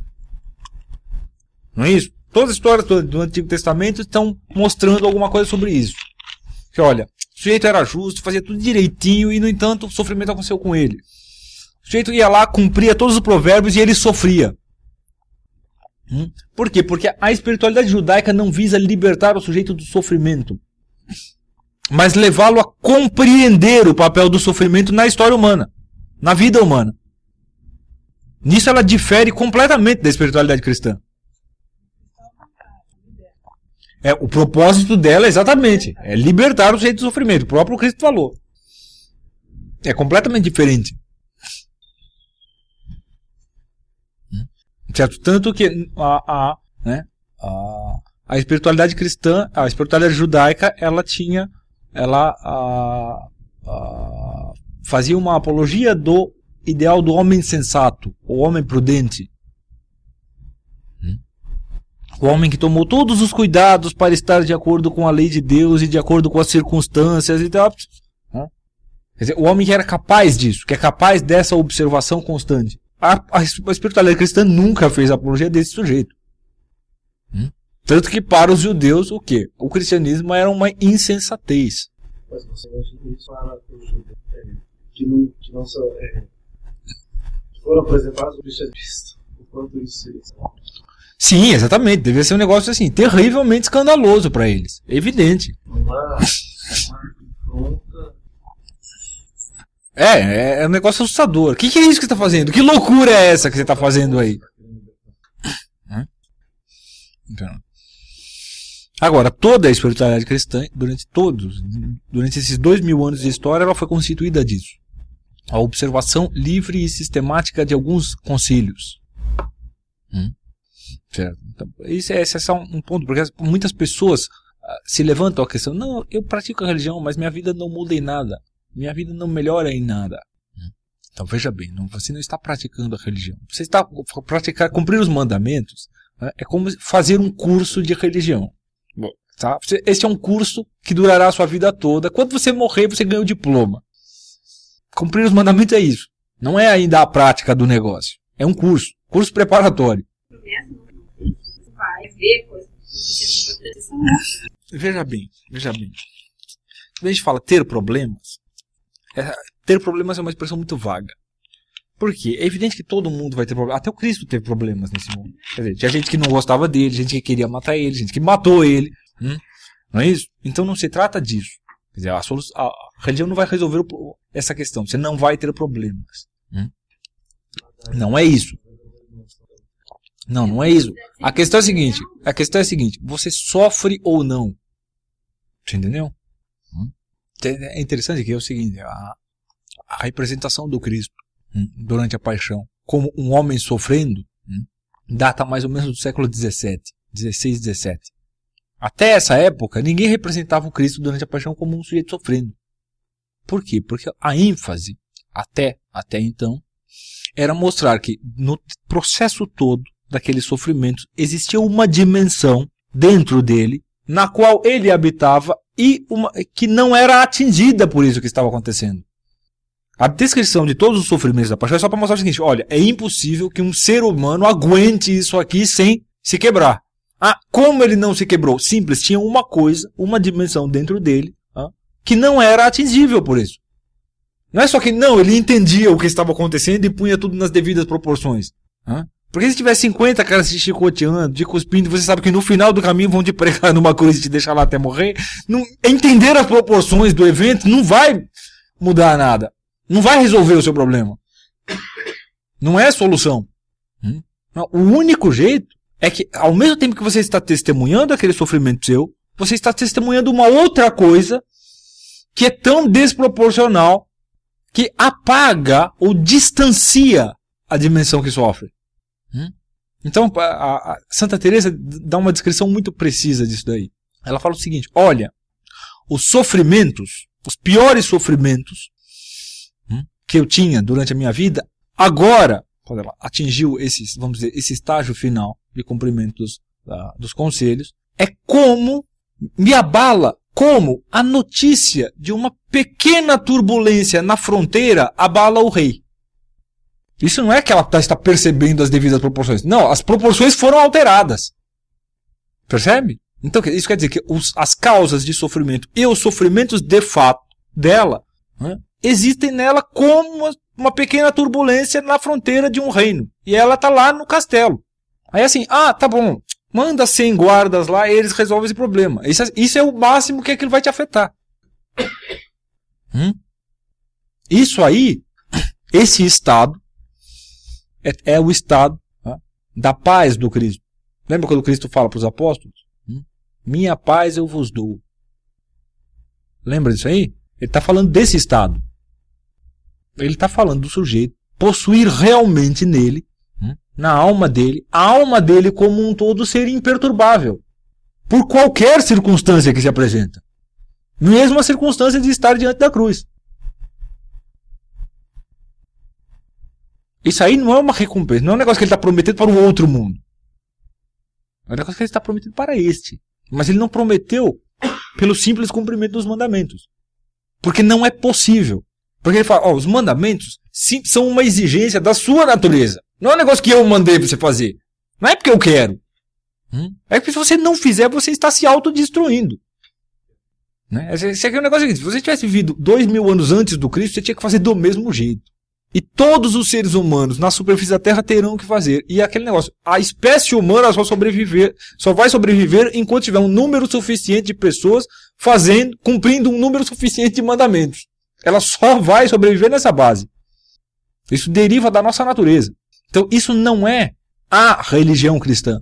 Não é isso? Todas as histórias do Antigo Testamento estão mostrando alguma coisa sobre isso. Que olha, o sujeito era justo, fazia tudo direitinho e no entanto o sofrimento aconteceu com ele. O sujeito ia lá, cumpria todos os provérbios e ele sofria. Hum? Por quê? Porque a espiritualidade judaica não visa libertar o sujeito do sofrimento, mas levá-lo a compreender o papel do sofrimento na história humana, na vida humana. Nisso ela difere completamente da espiritualidade cristã. É, o propósito dela, exatamente, é libertar o sujeito do sofrimento. O próprio Cristo falou. É completamente diferente. Certo? Tanto que a, a, né, a, a espiritualidade cristã, a espiritualidade judaica, ela tinha, ela a, a, fazia uma apologia do ideal do homem sensato, o homem prudente. O homem que tomou todos os cuidados para estar de acordo com a lei de Deus e de acordo com as circunstâncias e tal. Quer dizer, o homem que era capaz disso, que é capaz dessa observação constante. A, a espiritualidade cristã nunca fez apologia desse sujeito. Hum? Tanto que para os judeus, o quê? O cristianismo era uma insensatez. Mas você imagina isso para os judeus, que não, que não são, é, que foram apresentados ao cristianismo, o quanto isso seria. Sim, exatamente. Devia ser um negócio assim, terrivelmente escandaloso para eles. Evidente. Uma, uma afronta. É, é um negócio assustador. O que, que é isso que você está fazendo? Que loucura é essa que você está fazendo aí? Então. Agora, toda a espiritualidade cristã, durante todos, durante esses dois mil anos de história, ela foi constituída disso. A observação livre e sistemática de alguns concílios. Hum? Certo? Então, isso é, esse é só um ponto, porque muitas pessoas uh, se levantam a questão, não, eu pratico a religião, mas minha vida não muda em nada, minha vida não melhora em nada. Hum. Então veja bem, não, você não está praticando a religião, você está praticar, cumprir os mandamentos, né, é como fazer um curso de religião. Bom, tá? Esse é um curso que durará a sua vida toda, quando você morrer você ganha o diploma. Cumprir os mandamentos é isso, não é ainda a prática do negócio, é um curso, curso preparatório. Vai ver coisas que você não. Veja bem, veja bem. Quando a gente fala ter problemas, é, ter problemas é uma expressão muito vaga. Por quê? É evidente que todo mundo vai ter problemas. Até o Cristo teve problemas nesse mundo. Quer dizer, tinha gente que não gostava dele, gente que queria matar ele, gente que matou ele. Hum? Não é isso? Então não se trata disso. Quer dizer, a, solução, a religião não vai resolver o, essa questão. Você não vai ter problemas. Hum? Não é isso. Não, não é isso. A questão é a seguinte, a questão é a seguinte, você sofre ou não? Você entendeu? Hum? É interessante que é o seguinte, a, a representação do Cristo hum, durante a paixão, como um homem sofrendo, hum, data mais ou menos do século dezessete, dezesseis, dezessete. Até essa época, ninguém representava o Cristo durante a paixão como um sujeito sofrendo. Por quê? Porque a ênfase, até, até então, era mostrar que no processo todo, daqueles sofrimentos, existia uma dimensão dentro dele, na qual ele habitava e uma, que não era atingida por isso que estava acontecendo. A descrição de todos os sofrimentos da paixão é só para mostrar o seguinte: olha, é impossível que um ser humano aguente isso aqui sem se quebrar. Ah, como ele não se quebrou? Simples, tinha uma coisa, uma dimensão dentro dele, ah, que não era atingível por isso. Não é só que, não, ele entendia o que estava acontecendo e punha tudo nas devidas proporções. Ah. Porque se tiver cinquenta caras se chicoteando, de cuspindo, você sabe que no final do caminho vão te pregar numa cruz e te deixar lá até morrer. Não, entender as proporções do evento não vai mudar nada. Não vai resolver o seu problema. Não é a solução. Hum? Não, o único jeito é que, ao mesmo tempo que você está testemunhando aquele sofrimento seu, você está testemunhando uma outra coisa que é tão desproporcional que apaga ou distancia a dimensão que sofre. Hum? Então, a, a Santa Teresa dá uma descrição muito precisa disso daí. Ela fala o seguinte: olha, os sofrimentos, os piores sofrimentos hum, que eu tinha durante a minha vida, agora, quando ela atingiu esses, vamos dizer, esse estágio final de cumprimento dos, da, dos conselhos, é como me abala, como a notícia de uma pequena turbulência na fronteira abala o rei. Isso não é que ela está percebendo as devidas proporções. Não, as proporções foram alteradas. Percebe? Então, isso quer dizer que os, as causas de sofrimento e os sofrimentos de fato dela, né, existem nela como uma, uma pequena turbulência na fronteira de um reino. E ela está lá no castelo. Aí assim, ah, tá bom, manda cem guardas lá e eles resolvem esse problema. Isso, isso é o máximo que aquilo vai te afetar. Hum? Isso aí, esse estado, é, é o estado, tá, da paz do Cristo. Lembra quando Cristo fala para os apóstolos? Hum? Minha paz eu vos dou. Lembra disso aí? Ele está falando desse estado. Ele está falando do sujeito possuir realmente nele, hum, na alma dele, a alma dele como um todo ser imperturbável. Por qualquer circunstância que se apresenta. Mesmo a circunstância de estar diante da cruz. Isso aí não é uma recompensa, não é um negócio que ele está prometendo para o outro mundo. É um negócio que ele está prometendo para este. Mas ele não prometeu pelo simples cumprimento dos mandamentos. Porque não é possível. Porque ele fala, ó, os mandamentos sim, são uma exigência da sua natureza. Não é um negócio que eu mandei para você fazer. Não é porque eu quero. Hum? É porque se você não fizer, você está se autodestruindo. Né? Esse aqui é um negócio seguinte: se você tivesse vivido dois mil anos antes do Cristo, você tinha que fazer do mesmo jeito. E todos os seres humanos na superfície da Terra terão que fazer. E aquele negócio, a espécie humana só sobreviver, só vai sobreviver enquanto tiver um número suficiente de pessoas fazendo, cumprindo um número suficiente de mandamentos. Ela só vai sobreviver nessa base. Isso deriva da nossa natureza. Então isso não é a religião cristã.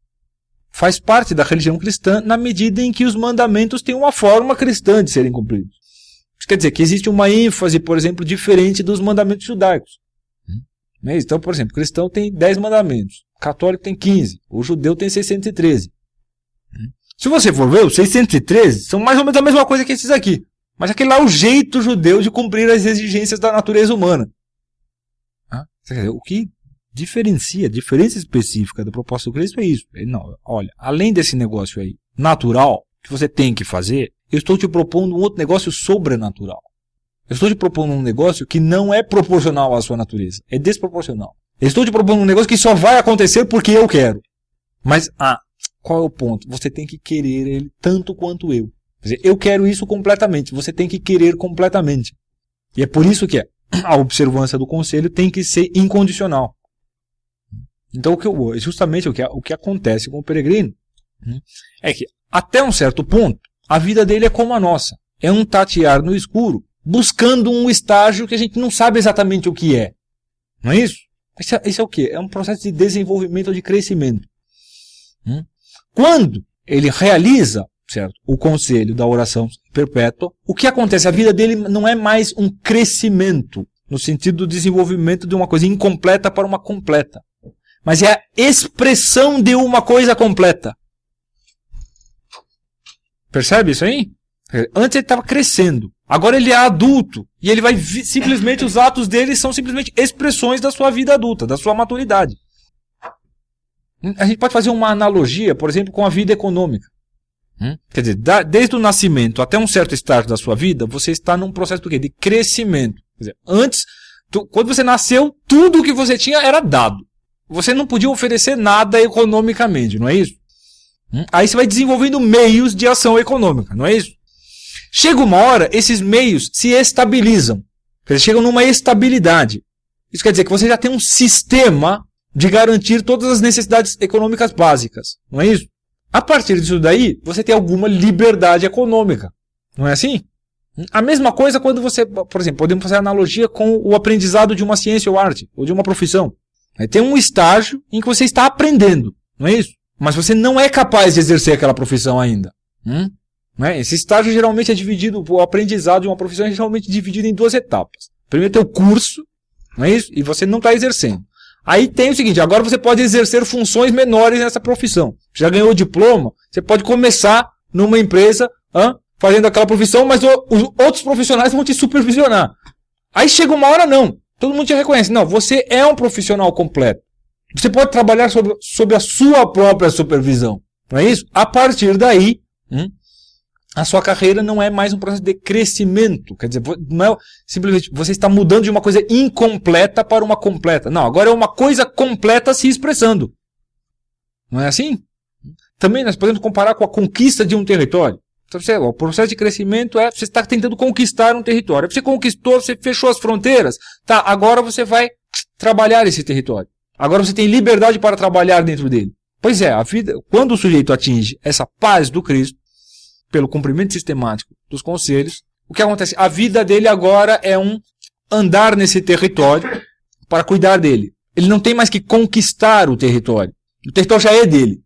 Faz parte da religião cristã na medida em que os mandamentos têm uma forma cristã de serem cumpridos. Isso quer dizer que existe uma ênfase, por exemplo, diferente dos mandamentos judaicos. Hum. Então, por exemplo, o cristão tem dez mandamentos, o católico tem quinze, o judeu tem seiscentos e treze. Hum. Se você for ver, os seiscentos e treze são mais ou menos a mesma coisa que esses aqui. Mas aquele lá é o jeito judeu de cumprir as exigências da natureza humana. Ah, quer dizer, o que diferencia, a diferença específica da proposta do Cristo é isso. Ele, não, olha, além desse negócio aí natural que você tem que fazer, eu estou te propondo um outro negócio sobrenatural. Eu estou te propondo um negócio que não é proporcional à sua natureza. É desproporcional. Eu estou te propondo um negócio que só vai acontecer porque eu quero. Mas, ah, qual é o ponto? Você tem que querer ele tanto quanto eu. Quer dizer, eu quero isso completamente. Você tem que querer completamente. E é por isso que a observância do conselho tem que ser incondicional. Então, o que eu, justamente o que, o que acontece com o peregrino é que, até um certo ponto, a vida dele é como a nossa. É um tatear no escuro, buscando um estágio que a gente não sabe exatamente o que é. Não é isso? Isso é, isso é o quê? É um processo de desenvolvimento ou de crescimento. Hum? Quando ele realiza, certo, o conselho da oração perpétua, o que acontece? A vida dele não é mais um crescimento, no sentido do desenvolvimento de uma coisa incompleta para uma completa. Mas é a expressão de uma coisa completa. Percebe isso aí? Antes ele estava crescendo. Agora ele é adulto. E ele vai vi- simplesmente, os atos dele são simplesmente expressões da sua vida adulta, da sua maturidade. A gente pode fazer uma analogia, por exemplo, com a vida econômica. Hum? Quer dizer, da, desde o nascimento até um certo estágio da sua vida, você está num processo do quê? De crescimento. Quer dizer, antes, tu, quando você nasceu, tudo o que você tinha era dado. Você não podia oferecer nada economicamente, não é isso? Hum? Aí você vai desenvolvendo meios de ação econômica, não é isso? Chega uma hora, esses meios se estabilizam. Quer dizer, chegam numa estabilidade. Isso quer dizer que você já tem um sistema de garantir todas as necessidades econômicas básicas, não é isso? A partir disso daí, você tem alguma liberdade econômica, não é assim? A mesma coisa quando você, por exemplo, podemos fazer analogia com o aprendizado de uma ciência ou arte, ou de uma profissão. Aí tem um estágio em que você está aprendendo, não é isso? Mas você não é capaz de exercer aquela profissão ainda. Hum? Não é? Esse estágio geralmente é dividido, o aprendizado de uma profissão é geralmente dividido em duas etapas. Primeiro tem o curso, não é isso? E você não está exercendo. Aí tem o seguinte, agora você pode exercer funções menores nessa profissão. Já ganhou o diploma, você pode começar numa empresa hein, fazendo aquela profissão, mas o, os outros profissionais vão te supervisionar. Aí chega uma hora não, todo mundo te reconhece. Não, você é um profissional completo. Você pode trabalhar sob, sob a sua própria supervisão. Não é isso? A partir daí, hum, a sua carreira não é mais um processo de crescimento. Quer dizer, não é simplesmente você está mudando de uma coisa incompleta para uma completa. Não, agora é uma coisa completa se expressando. Não é assim? Também nós podemos comparar com a conquista de um território. Então, você, o processo de crescimento é você está tentando conquistar um território. Você conquistou, você fechou as fronteiras. Tá, agora você vai trabalhar esse território. Agora você tem liberdade para trabalhar dentro dele. Pois é, a vida, quando o sujeito atinge essa paz do Cristo, pelo cumprimento sistemático dos conselhos, o que acontece? A vida dele agora é um andar nesse território para cuidar dele. Ele não tem mais que conquistar o território. O território já é dele.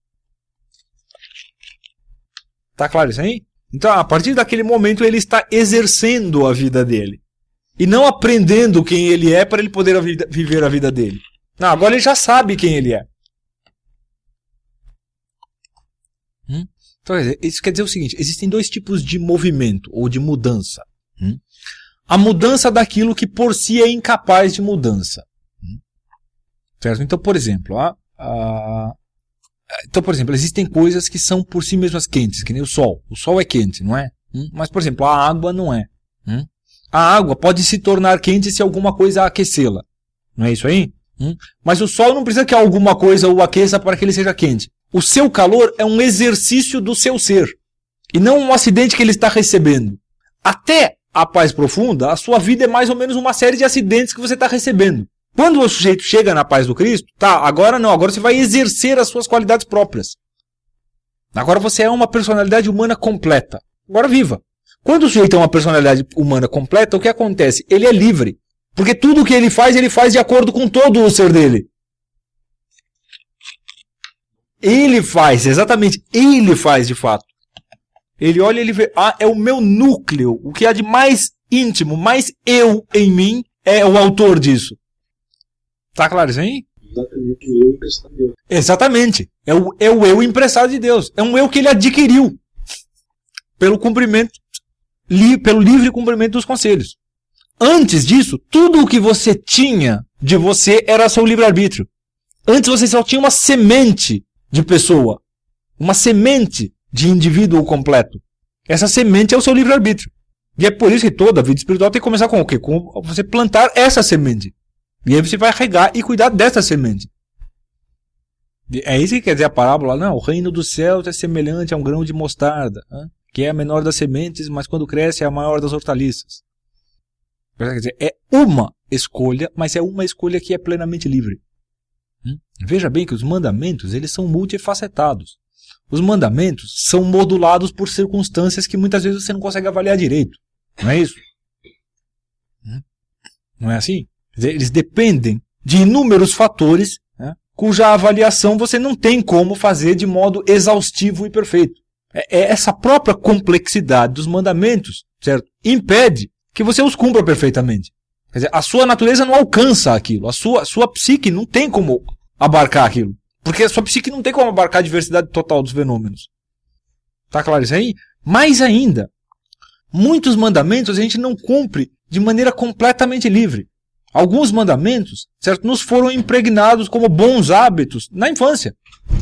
Tá claro isso aí? Então, a partir daquele momento, ele está exercendo a vida dele. E não aprendendo quem ele é para ele poder a vida, viver a vida dele. Não, agora ele já sabe quem ele é. Hum? Então, isso quer dizer o seguinte, existem dois tipos de movimento ou de mudança. Hum? A mudança daquilo que por si é incapaz de mudança. Hum? Certo? Então, por exemplo, a, a, então, por exemplo, existem coisas que são por si mesmas quentes, que nem o sol. O sol é quente, não é? Hum? Mas, por exemplo, a água não é. Hum? A água pode se tornar quente se alguma coisa aquecê-la. Não é isso aí? Hum? Mas o sol não precisa que alguma coisa o aqueça para que ele seja quente. O seu calor é um exercício do seu ser. E não um acidente que ele está recebendo. Até a paz profunda, a sua vida é mais ou menos uma série de acidentes que você está recebendo. Quando o sujeito chega na paz do Cristo, tá, agora não, agora você vai exercer as suas qualidades próprias. Agora você é uma personalidade humana completa. Agora viva. Quando o sujeito é uma personalidade humana completa, o que acontece? Ele é livre. Porque tudo o que ele faz, ele faz de acordo com todo o ser dele. Ele faz, exatamente, ele faz de fato. Ele olha e ele vê, ah, é o meu núcleo, o que há de mais íntimo, mais eu em mim, é o autor disso. Tá claro isso aí? Exatamente, o eu emprestado de Deus. Exatamente, é o, é o eu emprestado de Deus. É um eu que ele adquiriu pelo cumprimento, li, pelo livre cumprimento dos conselhos. Antes disso, tudo o que você tinha de você era seu livre-arbítrio. Antes você só tinha uma semente de pessoa. Uma semente de indivíduo completo. Essa semente é o seu livre-arbítrio. E é por isso que toda a vida espiritual tem que começar com o quê? Com você plantar essa semente. E aí você vai regar e cuidar dessa semente. É isso que quer dizer a parábola. Não, o reino dos céus é semelhante a um grão de mostarda, hein? Que é a menor das sementes, mas quando cresce é a maior das hortaliças. Quer dizer, é uma escolha, mas é uma escolha que é plenamente livre. Hum? Veja bem que os mandamentos, eles são multifacetados. Os mandamentos são modulados por circunstâncias que muitas vezes você não consegue avaliar direito. Não é isso? Hum? Não é assim? Quer dizer, eles dependem de inúmeros fatores, né, cuja avaliação você não tem como fazer de modo exaustivo e perfeito. É, é essa própria complexidade dos mandamentos, certo? Impede que você os cumpra perfeitamente. Quer dizer, a sua natureza não alcança aquilo. A sua, a sua psique não tem como abarcar aquilo. Porque a sua psique não tem como abarcar a diversidade total dos fenômenos. Tá claro isso aí? Mais ainda, muitos mandamentos a gente não cumpre de maneira completamente livre. Alguns mandamentos, certo, nos foram impregnados como bons hábitos na infância.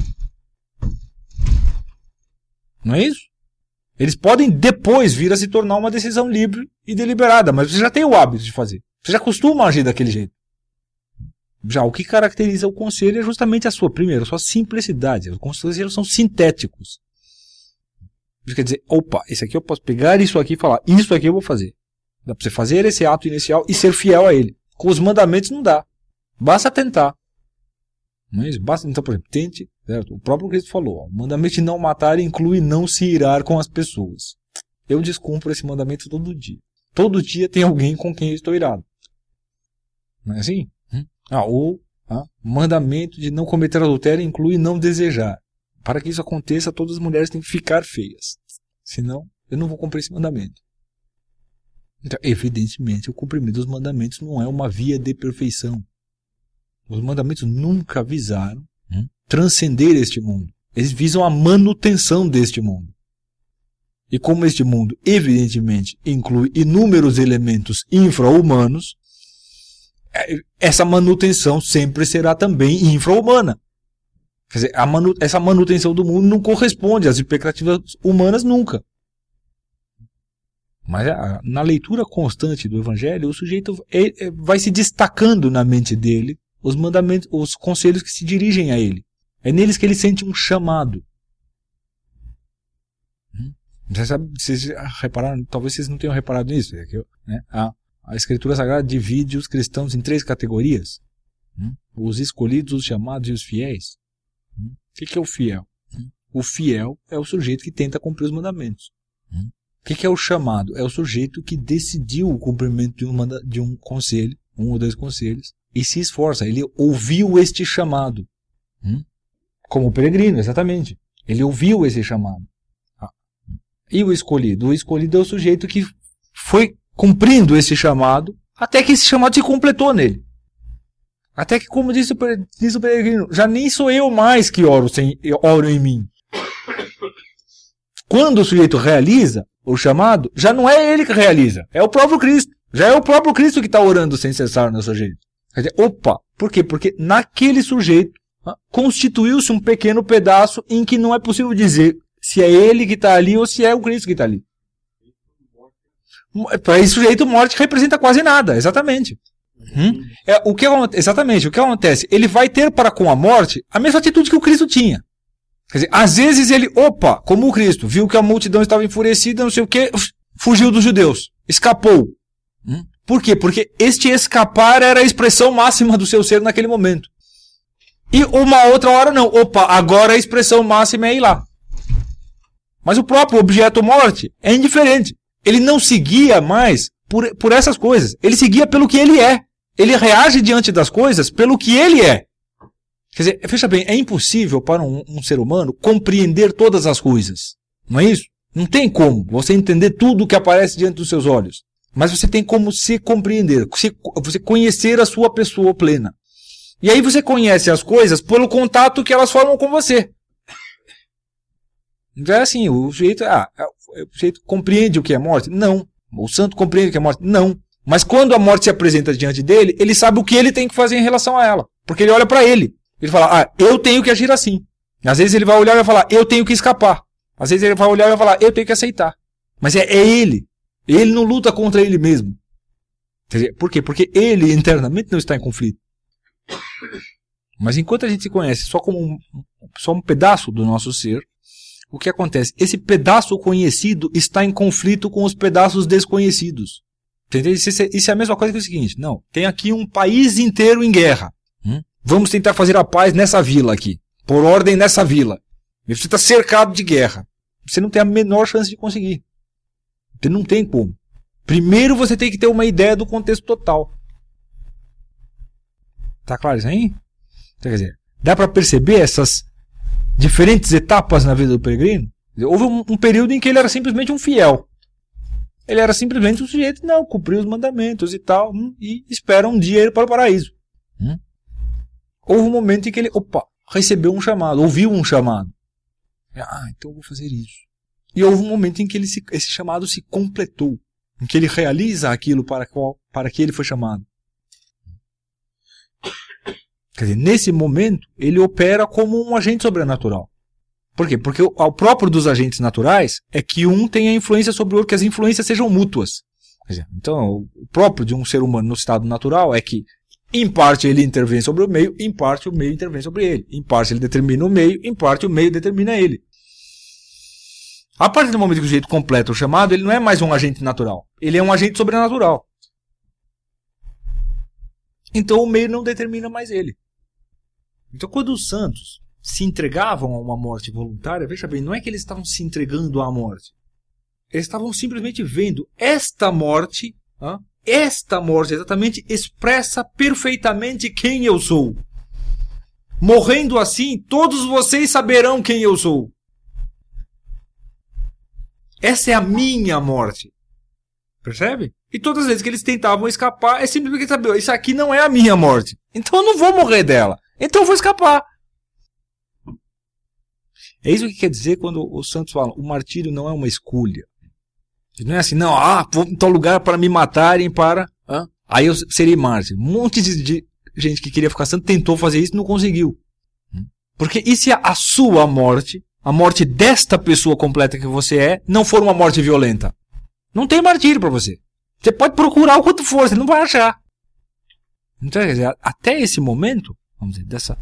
Não é isso? Eles podem depois vir a se tornar uma decisão livre e deliberada, mas você já tem o hábito de fazer. Você já costuma agir daquele jeito. Já o que caracteriza o conselho é justamente a sua, primeiro, a sua simplicidade. Os conselhos são sintéticos. Isso quer dizer, opa, esse aqui eu posso pegar isso aqui e falar, isso aqui eu vou fazer. Dá para você fazer esse ato inicial e ser fiel a ele. Com os mandamentos não dá. Basta tentar. Não é isso? Basta, então, por exemplo, tente, certo? O próprio Cristo falou, ó, o mandamento de não matar inclui não se irar com as pessoas. Eu descumpro esse mandamento todo dia. Todo dia tem alguém com quem eu estou irado. Não é assim? Hum? Ah, ou ah, mandamento de não cometer adultério inclui não desejar. Para que isso aconteça, todas as mulheres têm que ficar feias. Senão, eu não vou cumprir esse mandamento. Então, evidentemente, o cumprimento dos mandamentos não é uma via de perfeição. Os mandamentos nunca visaram hum, transcender este mundo. Eles visam a manutenção deste mundo. E como este mundo, evidentemente, inclui inúmeros elementos infra-humanos, essa manutenção sempre será também infra-humana. Quer dizer, a manu essa manutenção do mundo não corresponde às expectativas humanas nunca. Mas a, na leitura constante do Evangelho, o sujeito é, é, vai se destacando na mente dele os mandamentos, os conselhos que se dirigem a ele. É neles que ele sente um chamado. Hum? Você sabe, vocês repararam, talvez vocês não tenham reparado nisso. É que eu, né, a, a Escritura Sagrada divide os cristãos em três categorias. Hum? Os escolhidos, os chamados e os fiéis. Hum? O que, que é o fiel? Hum? O fiel é o sujeito que tenta cumprir os mandamentos. Hum? O que, que é o chamado? É o sujeito que decidiu o cumprimento de um, de um conselho, um ou dois conselhos, e se esforça. Ele ouviu este chamado. Hum? Como o peregrino, exatamente. Ele ouviu esse chamado. Ah. E o escolhido? O escolhido é o sujeito que foi cumprindo esse chamado até que esse chamado se completou nele. Até que, como disse o, disse o peregrino, já nem sou eu mais que oro, sem, oro em mim. Quando o sujeito realiza o chamado, já não é ele que realiza, é o próprio Cristo. Já é o próprio Cristo que está orando sem cessar no sujeito. Quer dizer, opa, por quê? Porque naquele sujeito ah, constituiu-se um pequeno pedaço em que não é possível dizer se é ele que está ali ou se é o Cristo que está ali. Para esse sujeito, morte representa quase nada, exatamente. Hum? É, o que, exatamente, o que acontece? Ele vai ter para com a morte a mesma atitude que o Cristo tinha. Quer dizer, às vezes ele, opa, como o Cristo, viu que a multidão estava enfurecida, não sei o que, fugiu dos judeus, escapou. Hum? Por quê? Porque este escapar era a expressão máxima do seu ser naquele momento. E uma outra hora não, opa, agora a expressão máxima é ir lá. Mas o próprio objeto morte é indiferente. Ele não seguia mais por, por essas coisas. Ele seguia pelo que ele é. Ele reage diante das coisas pelo que ele é. Quer dizer, veja bem, é impossível para um, um ser humano compreender todas as coisas. Não é isso? Não tem como você entender tudo o que aparece diante dos seus olhos. Mas você tem como se compreender, se, você conhecer a sua pessoa plena. E aí você conhece as coisas pelo contato que elas formam com você. Então é assim, o sujeito, ah, o sujeito compreende o que é morte? Não. O santo compreende o que é morte? Não. Mas quando a morte se apresenta diante dele, ele sabe o que ele tem que fazer em relação a ela. Porque ele olha para ele. Ele fala, ah, eu tenho que agir assim. Às vezes ele vai olhar e vai falar, eu tenho que escapar. Às vezes ele vai olhar e vai falar, eu tenho que aceitar. Mas é, é ele. Ele não luta contra ele mesmo. Por quê? Porque ele internamente não está em conflito. Mas enquanto a gente se conhece só como um, só um pedaço do nosso ser, o que acontece? Esse pedaço conhecido está em conflito com os pedaços desconhecidos. Entendeu? Isso é, isso é a mesma coisa que o seguinte. Não, tem aqui um país inteiro em guerra. Hum? Vamos tentar fazer a paz nessa vila aqui. Por ordem nessa vila. E você está cercado de guerra. Você não tem a menor chance de conseguir. Você não tem como. Primeiro você tem que ter uma ideia do contexto total. Tá claro isso aí? Quer dizer, dá para perceber essas diferentes etapas na vida do peregrino? Houve um, um período em que ele era simplesmente um fiel. Ele era simplesmente um sujeito, não, cumpriu os mandamentos e tal, hum, e espera um dia ir para o paraíso. Hum? Houve um momento em que ele, opa, recebeu um chamado, ouviu um chamado. Ah, então eu vou fazer isso. E houve um momento em que ele se, esse chamado se completou, em que ele realiza aquilo para, qual, para que ele foi chamado. Quer dizer, nesse momento, ele opera como um agente sobrenatural. Por quê? Porque o, o próprio dos agentes naturais é que um tenha influência sobre o outro, que as influências sejam mútuas. Quer dizer, então, o próprio de um ser humano no estado natural é que, em parte, ele intervém sobre o meio, em parte, o meio intervém sobre ele. Em parte, ele determina o meio, em parte, o meio determina ele. A partir do momento que o sujeito completa o chamado, ele não é mais um agente natural. Ele é um agente sobrenatural. Então, o meio não determina mais ele. Então, quando os santos se entregavam a uma morte voluntária, veja bem, não é que eles estavam se entregando à morte. Eles estavam simplesmente vendo esta morte, ah, esta morte exatamente expressa perfeitamente quem eu sou. Morrendo assim, todos vocês saberão quem eu sou. Essa é a minha morte. Percebe? E todas as vezes que eles tentavam escapar, é simplesmente saber, isso aqui não é a minha morte. Então eu não vou morrer dela. Então eu vou escapar. É isso que quer dizer quando os santos falam, o martírio não é uma escolha. Não é assim, não, ah, vou em tal lugar para me matarem, para... Ah, aí eu serei mártir. Um monte de, de gente que queria ficar santo tentou fazer isso e não conseguiu. Porque e se a, a sua morte, a morte desta pessoa completa que você é, não for uma morte violenta? Não tem martírio para você. Você pode procurar o quanto for, você não vai achar. Então, quer dizer, até esse momento, vamos dizer, dessa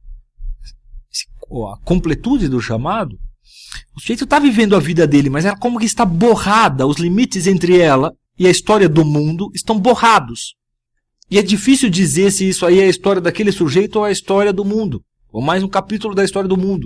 a completude do chamado, o sujeito está vivendo a vida dele, mas ela como que está borrada, os limites entre ela e a história do mundo estão borrados. E é difícil dizer se isso aí é a história daquele sujeito ou a história do mundo, ou mais um capítulo da história do mundo.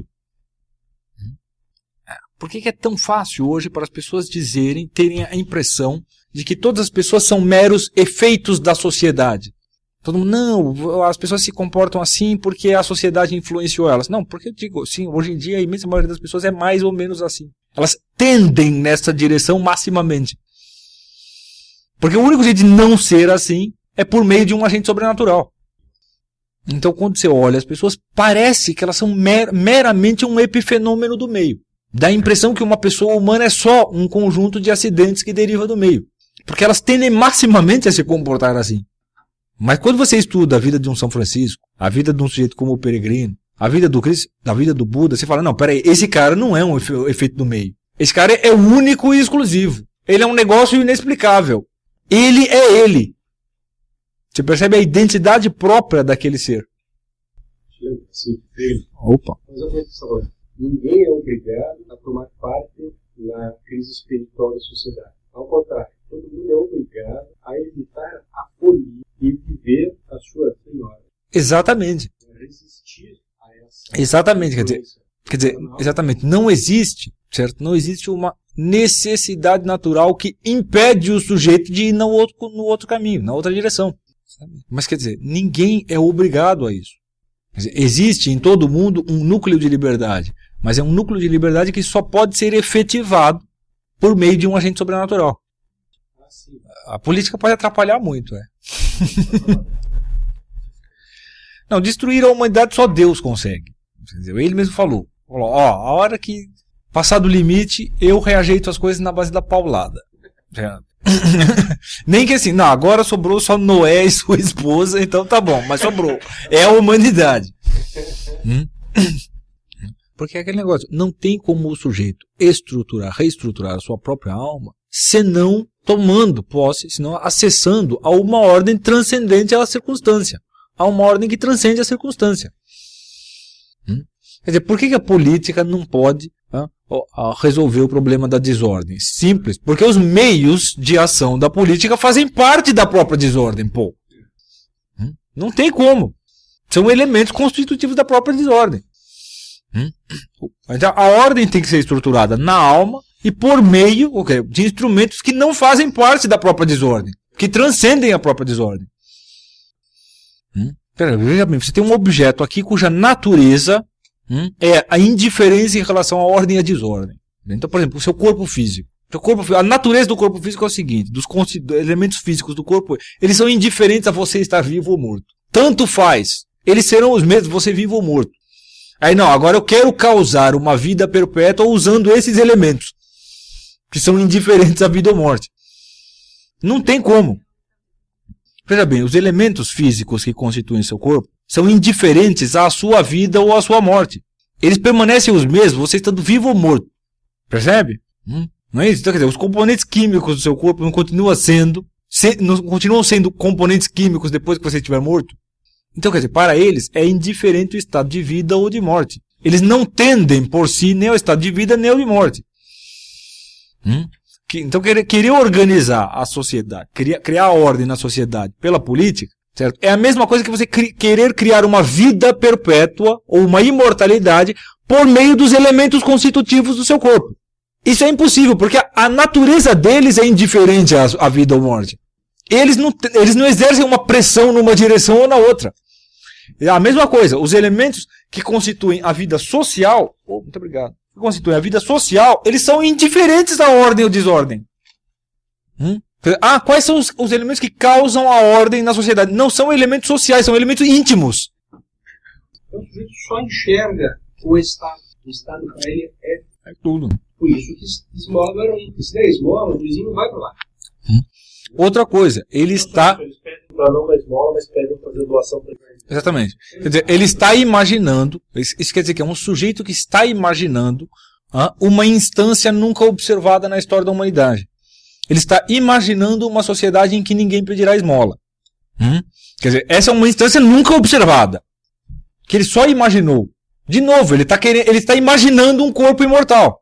Por que que é tão fácil hoje para as pessoas dizerem, terem a impressão de que todas as pessoas são meros efeitos da sociedade? Todo mundo, não, as pessoas se comportam assim porque a sociedade influenciou elas. Não, porque eu digo, sim, hoje em dia a imensa maioria das pessoas é mais ou menos assim. Elas tendem nessa direção maximamente. Porque o único jeito de não ser assim é por meio de um agente sobrenatural. Então quando você olha as pessoas, parece que elas são mer meramente um epifenômeno do meio. Dá a impressão que uma pessoa humana é só um conjunto de acidentes que deriva do meio. Porque elas tendem maximamente a se comportar assim. Mas quando você estuda a vida de um São Francisco, a vida de um sujeito como o Peregrino, a vida do Cristo, a vida do Buda, você fala, não, peraí, esse cara não é um efeito do meio. Esse cara é único e exclusivo. Ele é um negócio inexplicável. Ele é ele. Você percebe a identidade própria daquele ser. Sim, Opa. Ninguém é obrigado a tomar parte na crise espiritual da sociedade. Ao contrário, todo mundo é obrigado a evitar a folia e viver a sua senhora. Exatamente. Resistir a essa. Exatamente, quer dizer, quer dizer, exatamente, não existe, certo? Não existe uma necessidade natural que impede o sujeito de ir no outro, no outro caminho, na outra direção. Mas quer dizer, ninguém é obrigado a isso. Quer dizer, existe em todo mundo um núcleo de liberdade, mas é um núcleo de liberdade que só pode ser efetivado por meio de um agente sobrenatural. A política pode atrapalhar muito, é. Não, destruir a humanidade só Deus consegue. Entendeu? Ele mesmo falou, falou, ó, a hora que passar do limite, eu reajeito as coisas na base da paulada. Nem que assim, não, agora sobrou só Noé e sua esposa, então tá bom, mas sobrou. É a humanidade. Hum? Porque é aquele negócio, não tem como o sujeito estruturar, reestruturar a sua própria alma, senão tomando posse, senão acessando a uma ordem transcendente à circunstância. A uma ordem que transcende a circunstância. Hum? Quer dizer, por que que a política não pode ah, resolver o problema da desordem? Simples, porque os meios de ação da política fazem parte da própria desordem, pô. Hum? Não tem como. São elementos constitutivos da própria desordem. Hum? Então, a ordem tem que ser estruturada na alma e por meio okay, de instrumentos que não fazem parte da própria desordem, que transcendem a própria desordem. Hum? Pera, veja bem, você tem um objeto aqui cuja natureza hum, é a indiferença em relação à ordem e à desordem. Então, por exemplo, o seu corpo físico. O corpo, a natureza do corpo físico é o seguinte, dos elementos físicos do corpo, eles são indiferentes a você estar vivo ou morto. Tanto faz. Eles serão os mesmos, você vivo ou morto. Aí não, agora eu quero causar uma vida perpétua usando esses elementos, que são indiferentes à vida ou morte. Não tem como. Veja bem, os elementos físicos que constituem seu corpo são indiferentes à sua vida ou à sua morte. Eles permanecem os mesmos, você estando vivo ou morto. Percebe? Hum, não é isso? Então, quer dizer, os componentes químicos do seu corpo não continuam sendo, se, não continuam sendo componentes químicos depois que você estiver morto. Então, quer dizer, para eles é indiferente o estado de vida ou de morte. Eles não tendem por si nem ao estado de vida nem ao de morte. Hum? Que, então, querer, querer organizar a sociedade, criar, criar a ordem na sociedade pela política, certo? É a mesma coisa que você cri, querer criar uma vida perpétua ou uma imortalidade por meio dos elementos constitutivos do seu corpo. Isso é impossível, porque a, a natureza deles é indiferente à, à vida ou morte. Eles não, eles não exercem uma pressão numa direção ou na outra. É a mesma coisa, os elementos que constituem a vida social, oh, muito obrigado, que constituem a vida social, eles são indiferentes à ordem ou desordem. Hum? Ah, quais são os, os elementos que causam a ordem na sociedade? Não são elementos sociais, são elementos íntimos. Então o sujeito só enxerga o Estado. O Estado para ele é, é tudo. Por isso que esmola não era um. Se der esmola, o vizinho vai para lá. Hum? Outra coisa, ele está... Eles pedem para não dar esmola, mas pedem fazer doação para ele. Exatamente. Quer dizer, ele está imaginando, isso quer dizer que é um sujeito que está imaginando ah, uma instância nunca observada na história da humanidade. Ele está imaginando uma sociedade em que ninguém pedirá esmola. Hum? Quer dizer, essa é uma instância nunca observada, que ele só imaginou. De novo, ele está querendo, ele está imaginando um corpo imortal.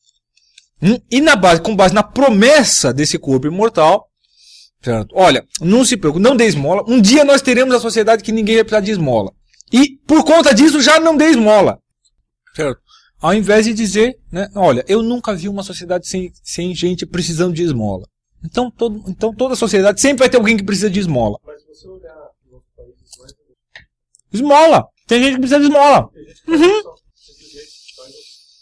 Hum? E na base, com base na promessa desse corpo imortal, certo? Olha, não se preocupe, não dê esmola. Um dia nós teremos a sociedade que ninguém vai precisar de esmola. E por conta disso já não dê esmola. Certo? Ao invés de dizer, né, olha, eu nunca vi uma sociedade sem, sem gente precisando de esmola. Então, todo, então toda sociedade sempre vai ter alguém que precisa de esmola. Mas se você olhar em outros países, vai ter... Esmola! Tem gente que precisa de esmola. Tem gente que faz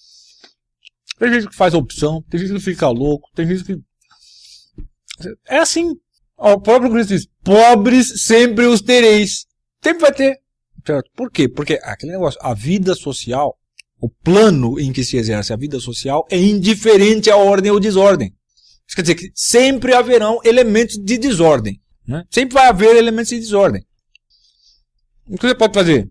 opção. Tem gente que faz opção, tem gente que fica louco, tem gente que... É assim. O próprio Cristo diz, pobres sempre os tereis. Sempre vai ter. Certo? Por quê? Porque aquele negócio, a vida social, o plano em que se exerce a vida social é indiferente à ordem ou desordem. Isso quer dizer que sempre haverão elementos de desordem. Né? Sempre vai haver elementos de desordem. O que você pode fazer?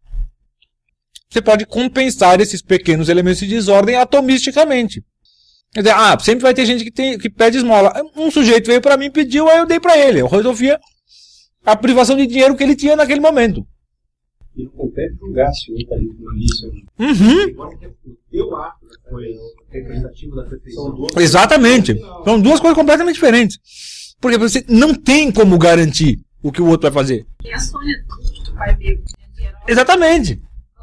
Você pode compensar esses pequenos elementos de desordem atomisticamente. Quer dizer, ah, sempre vai ter gente que, tem, que pede esmola. Um sujeito veio para mim e pediu, aí eu dei para ele. Eu resolvia a privação de dinheiro que ele tinha naquele momento. E não compete julgar se o outro está ali com isso. Uhum. Eu acho que foi representativo da perfeição. Exatamente. São duas coisas completamente diferentes. Porque você não tem como garantir o que o outro vai fazer. Tem a Sônia do pai dele. Exatamente.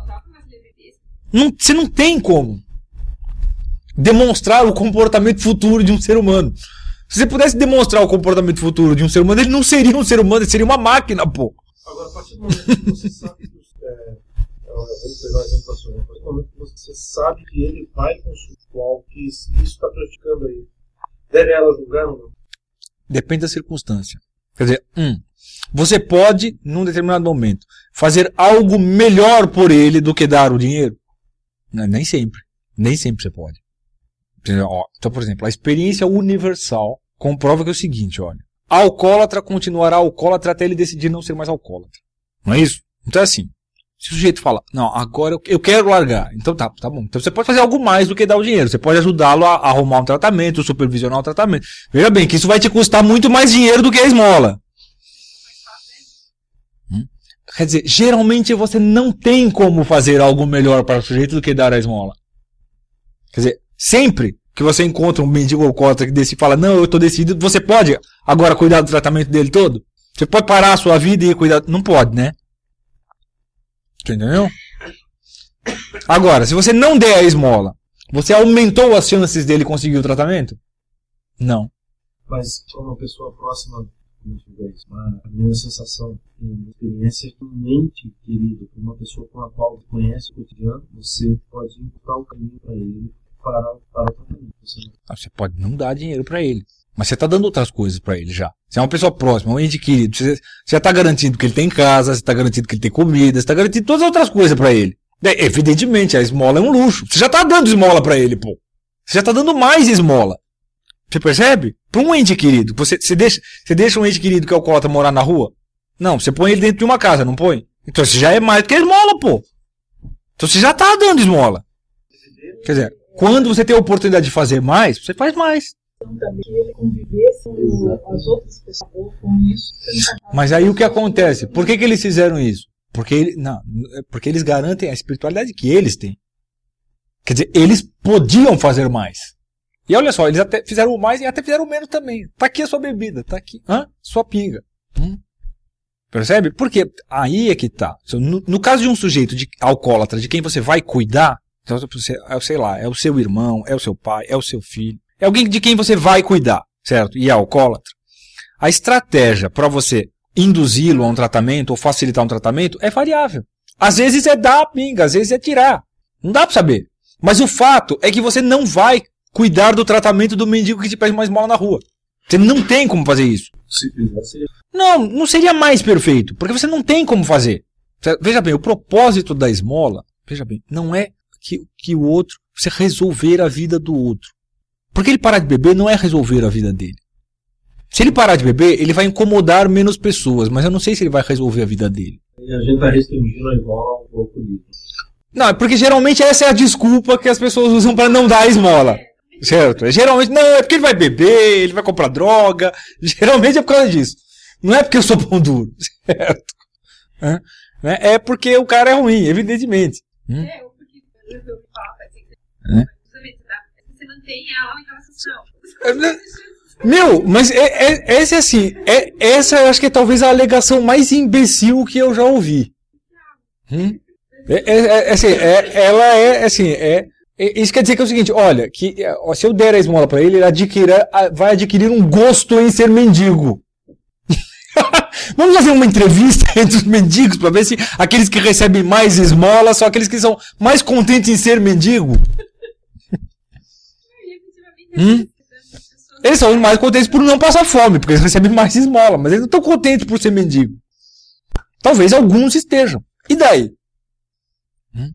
Não, você não tem como demonstrar o comportamento futuro de um ser humano. Se você pudesse demonstrar o comportamento futuro de um ser humano, ele não seria um ser humano, ele seria uma máquina, pô. Agora, a partir do momento que você sabe que... É, vamos pegar o exemplo da Sônia. A partir do momento que você sabe que ele vai consultar algo que isso está praticando aí, deve ela julgar ou não? Depende da circunstância. Quer dizer, hum, você pode, num determinado momento, fazer algo melhor por ele do que dar o dinheiro? Não, nem sempre. Nem sempre você pode. Então, por exemplo, a experiência universal comprova que é o seguinte, olha. Alcoólatra continuará alcoólatra até ele decidir não ser mais alcoólatra. Não é isso? Então é assim. Se o sujeito fala, não, agora eu, eu quero largar. Então tá, tá bom. Então você pode fazer algo mais do que dar o dinheiro. Você pode ajudá-lo a, a arrumar um tratamento, supervisionar o tratamento. Veja bem, que isso vai te custar muito mais dinheiro do que a esmola. Hum? Quer dizer, geralmente você não tem como fazer algo melhor para o sujeito do que dar a esmola. Quer dizer, sempre que você encontra um mendigo alcoólatra que decide e fala, não, eu estou decidido, você pode agora cuidar do tratamento dele todo? Você pode parar a sua vida e cuidar? Não pode, né? Entendeu? Agora, se você não der a esmola, você aumentou as chances dele conseguir o tratamento? Não. Mas para uma pessoa próxima, a minha sensação, uma experiência que um ente querido, uma pessoa com a qual você conhece o cotidiano, você pode imputar o caminho para ele para, para o tratamento. Você, não... você pode não dar dinheiro para ele, mas você está dando outras coisas para ele já. Você é uma pessoa próxima, um ente querido, você, você já está garantindo que ele tem casa, você está garantindo que ele tem comida, você está garantindo todas as outras coisas para ele. É, evidentemente, a esmola é um luxo. Você já está dando esmola para ele, pô. Você já está dando mais esmola. Você percebe? Para um ente querido, você, você, deixa, você deixa um ente querido que é alcoólatra morar na rua? Não, você põe ele dentro de uma casa, não põe? Então você já é mais do que esmola, pô. Então você já tá dando esmola. Quer dizer, quando você tem a oportunidade de fazer mais, você faz mais. Também que ele convivesse com as outras pessoas com isso. Mas aí o que acontece? Por que, que eles fizeram isso? Porque, ele, não, porque eles garantem a espiritualidade que eles têm. Quer dizer, eles podiam fazer mais. E olha só, eles até fizeram mais e até fizeram menos também. Tá aqui a sua bebida, tá aqui, hã? Sua pinga. Hum? Percebe? Porque aí é que tá. No, no caso de um sujeito de alcoólatra, de quem você vai cuidar, então, você, sei lá, é o seu irmão, é o seu pai, é o seu filho, é alguém de quem você vai cuidar, certo? E é alcoólatra. A estratégia para você induzi-lo a um tratamento ou facilitar um tratamento é variável. Às vezes é dar a pinga, às vezes é tirar. Não dá para saber. Mas o fato é que você não vai cuidar do tratamento do mendigo que te pede uma esmola na rua. Você não tem como fazer isso. Se fizesse. Não, não seria mais perfeito, porque você não tem como fazer. Veja bem, o propósito da esmola, veja bem, não é que, que o outro, você resolver a vida do outro. Porque ele parar de beber não é resolver a vida dele. Se ele parar de beber, ele vai incomodar menos pessoas, mas eu não sei se ele vai resolver a vida dele. E a gente está restringindo a esmola um pouco disso. Não, é porque geralmente essa é a desculpa que as pessoas usam para não dar a esmola. Certo? Geralmente, não, é porque ele vai beber, ele vai comprar droga. Geralmente é por causa disso. Não é porque eu sou pão duro. Certo? É, é porque o cara é ruim, evidentemente. É, ou porque eu falo, assim, você mantém ela naquela situação. Meu, mas é, é, esse assim, é, essa eu acho que é talvez a alegação mais imbecil que eu já ouvi. Hum? É, é, é, assim, é, ela é assim, é, é, isso quer dizer que é o seguinte, olha, que ó, se eu der a esmola pra ele, ele adquira, vai adquirir um gosto em ser mendigo. Vamos fazer uma entrevista entre os mendigos para ver se aqueles que recebem mais esmola são aqueles que são mais contentes em ser mendigo. Hum? Eles são mais contentes por não passar fome, porque eles recebem mais esmola, mas eles não estão contentes por ser mendigo. Talvez alguns estejam. E daí? Hum?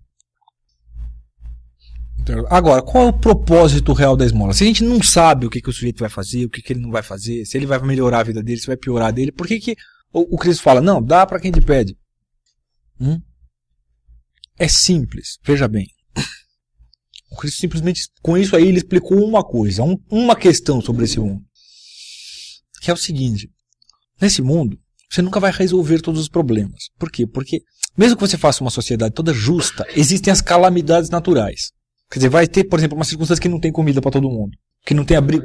Agora, qual é o propósito real da esmola? Se a gente não sabe o que, que o sujeito vai fazer, o que, que ele não vai fazer, se ele vai melhorar a vida dele, se vai piorar a dele, por que, que o, o Cristo fala, não, dá para quem te pede? Hum? É simples, veja bem. O Cristo simplesmente, com isso aí, ele explicou uma coisa, um, uma questão sobre esse mundo. Que é o seguinte, nesse mundo, você nunca vai resolver todos os problemas. Por quê? Porque, mesmo que você faça uma sociedade toda justa, existem as calamidades naturais. Quer dizer, vai ter, por exemplo, uma circunstância que não tem comida para todo mundo, que não tem abrigo.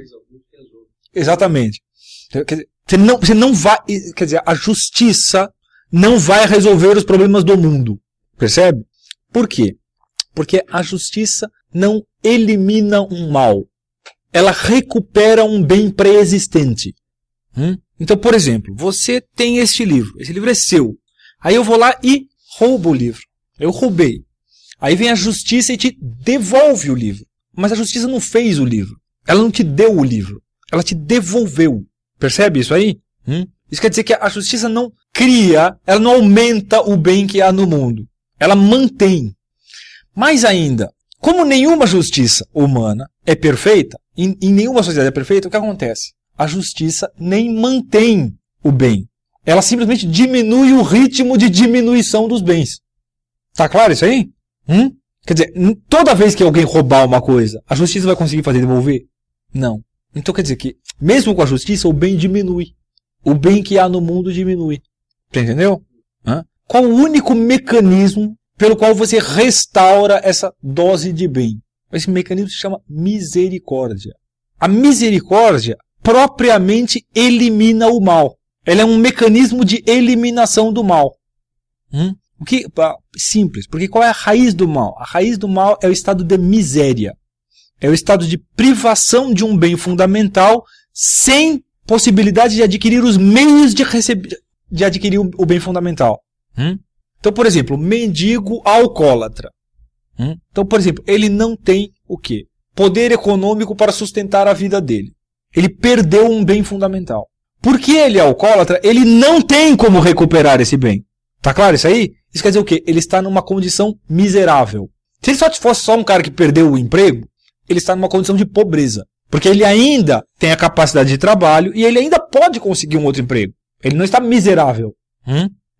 Exatamente. Quer dizer, você não, você não vai, quer dizer, a justiça não vai resolver os problemas do mundo. Percebe? Por quê? Porque a justiça não elimina um mal. Ela recupera um bem pré-existente. Hum? Então, por exemplo, você tem este livro. Esse livro é seu. Aí eu vou lá e roubo o livro. Eu roubei. Aí vem a justiça e te devolve o livro. Mas a justiça não fez o livro. Ela não te deu o livro. Ela te devolveu. Percebe isso aí? Hum? Isso quer dizer que a justiça não cria, ela não aumenta o bem que há no mundo. Ela mantém. Mais ainda, como nenhuma justiça humana é perfeita, em, em nenhuma sociedade é perfeita, o que acontece? A justiça nem mantém o bem. Ela simplesmente diminui o ritmo de diminuição dos bens. Tá claro isso aí? Hum? Quer dizer, toda vez que alguém roubar uma coisa, a justiça vai conseguir fazer devolver? Não. Então quer dizer que, mesmo com a justiça, o bem diminui. O bem que há no mundo diminui. Você entendeu? Hã? Qual o único mecanismo pelo qual você restaura essa dose de bem? Esse mecanismo se chama misericórdia. A misericórdia propriamente elimina o mal. Ela é um mecanismo de eliminação do mal. Hum? O que, simples, porque qual é a raiz do mal? A raiz do mal é o estado de miséria. É o estado de privação de um bem fundamental sem possibilidade de adquirir os meios de, receber, de adquirir o bem fundamental. Hum? Então, por exemplo, mendigo alcoólatra. Hum? Então, por exemplo, ele não tem o quê? Poder econômico para sustentar a vida dele. Ele perdeu um bem fundamental. Porque ele é alcoólatra, ele não tem como recuperar esse bem. Tá claro isso aí? Isso quer dizer o quê? Ele está numa condição miserável. Se ele só fosse só um cara que perdeu o emprego, ele está numa condição de pobreza. Porque ele ainda tem a capacidade de trabalho e ele ainda pode conseguir um outro emprego. Ele não está miserável. Hum?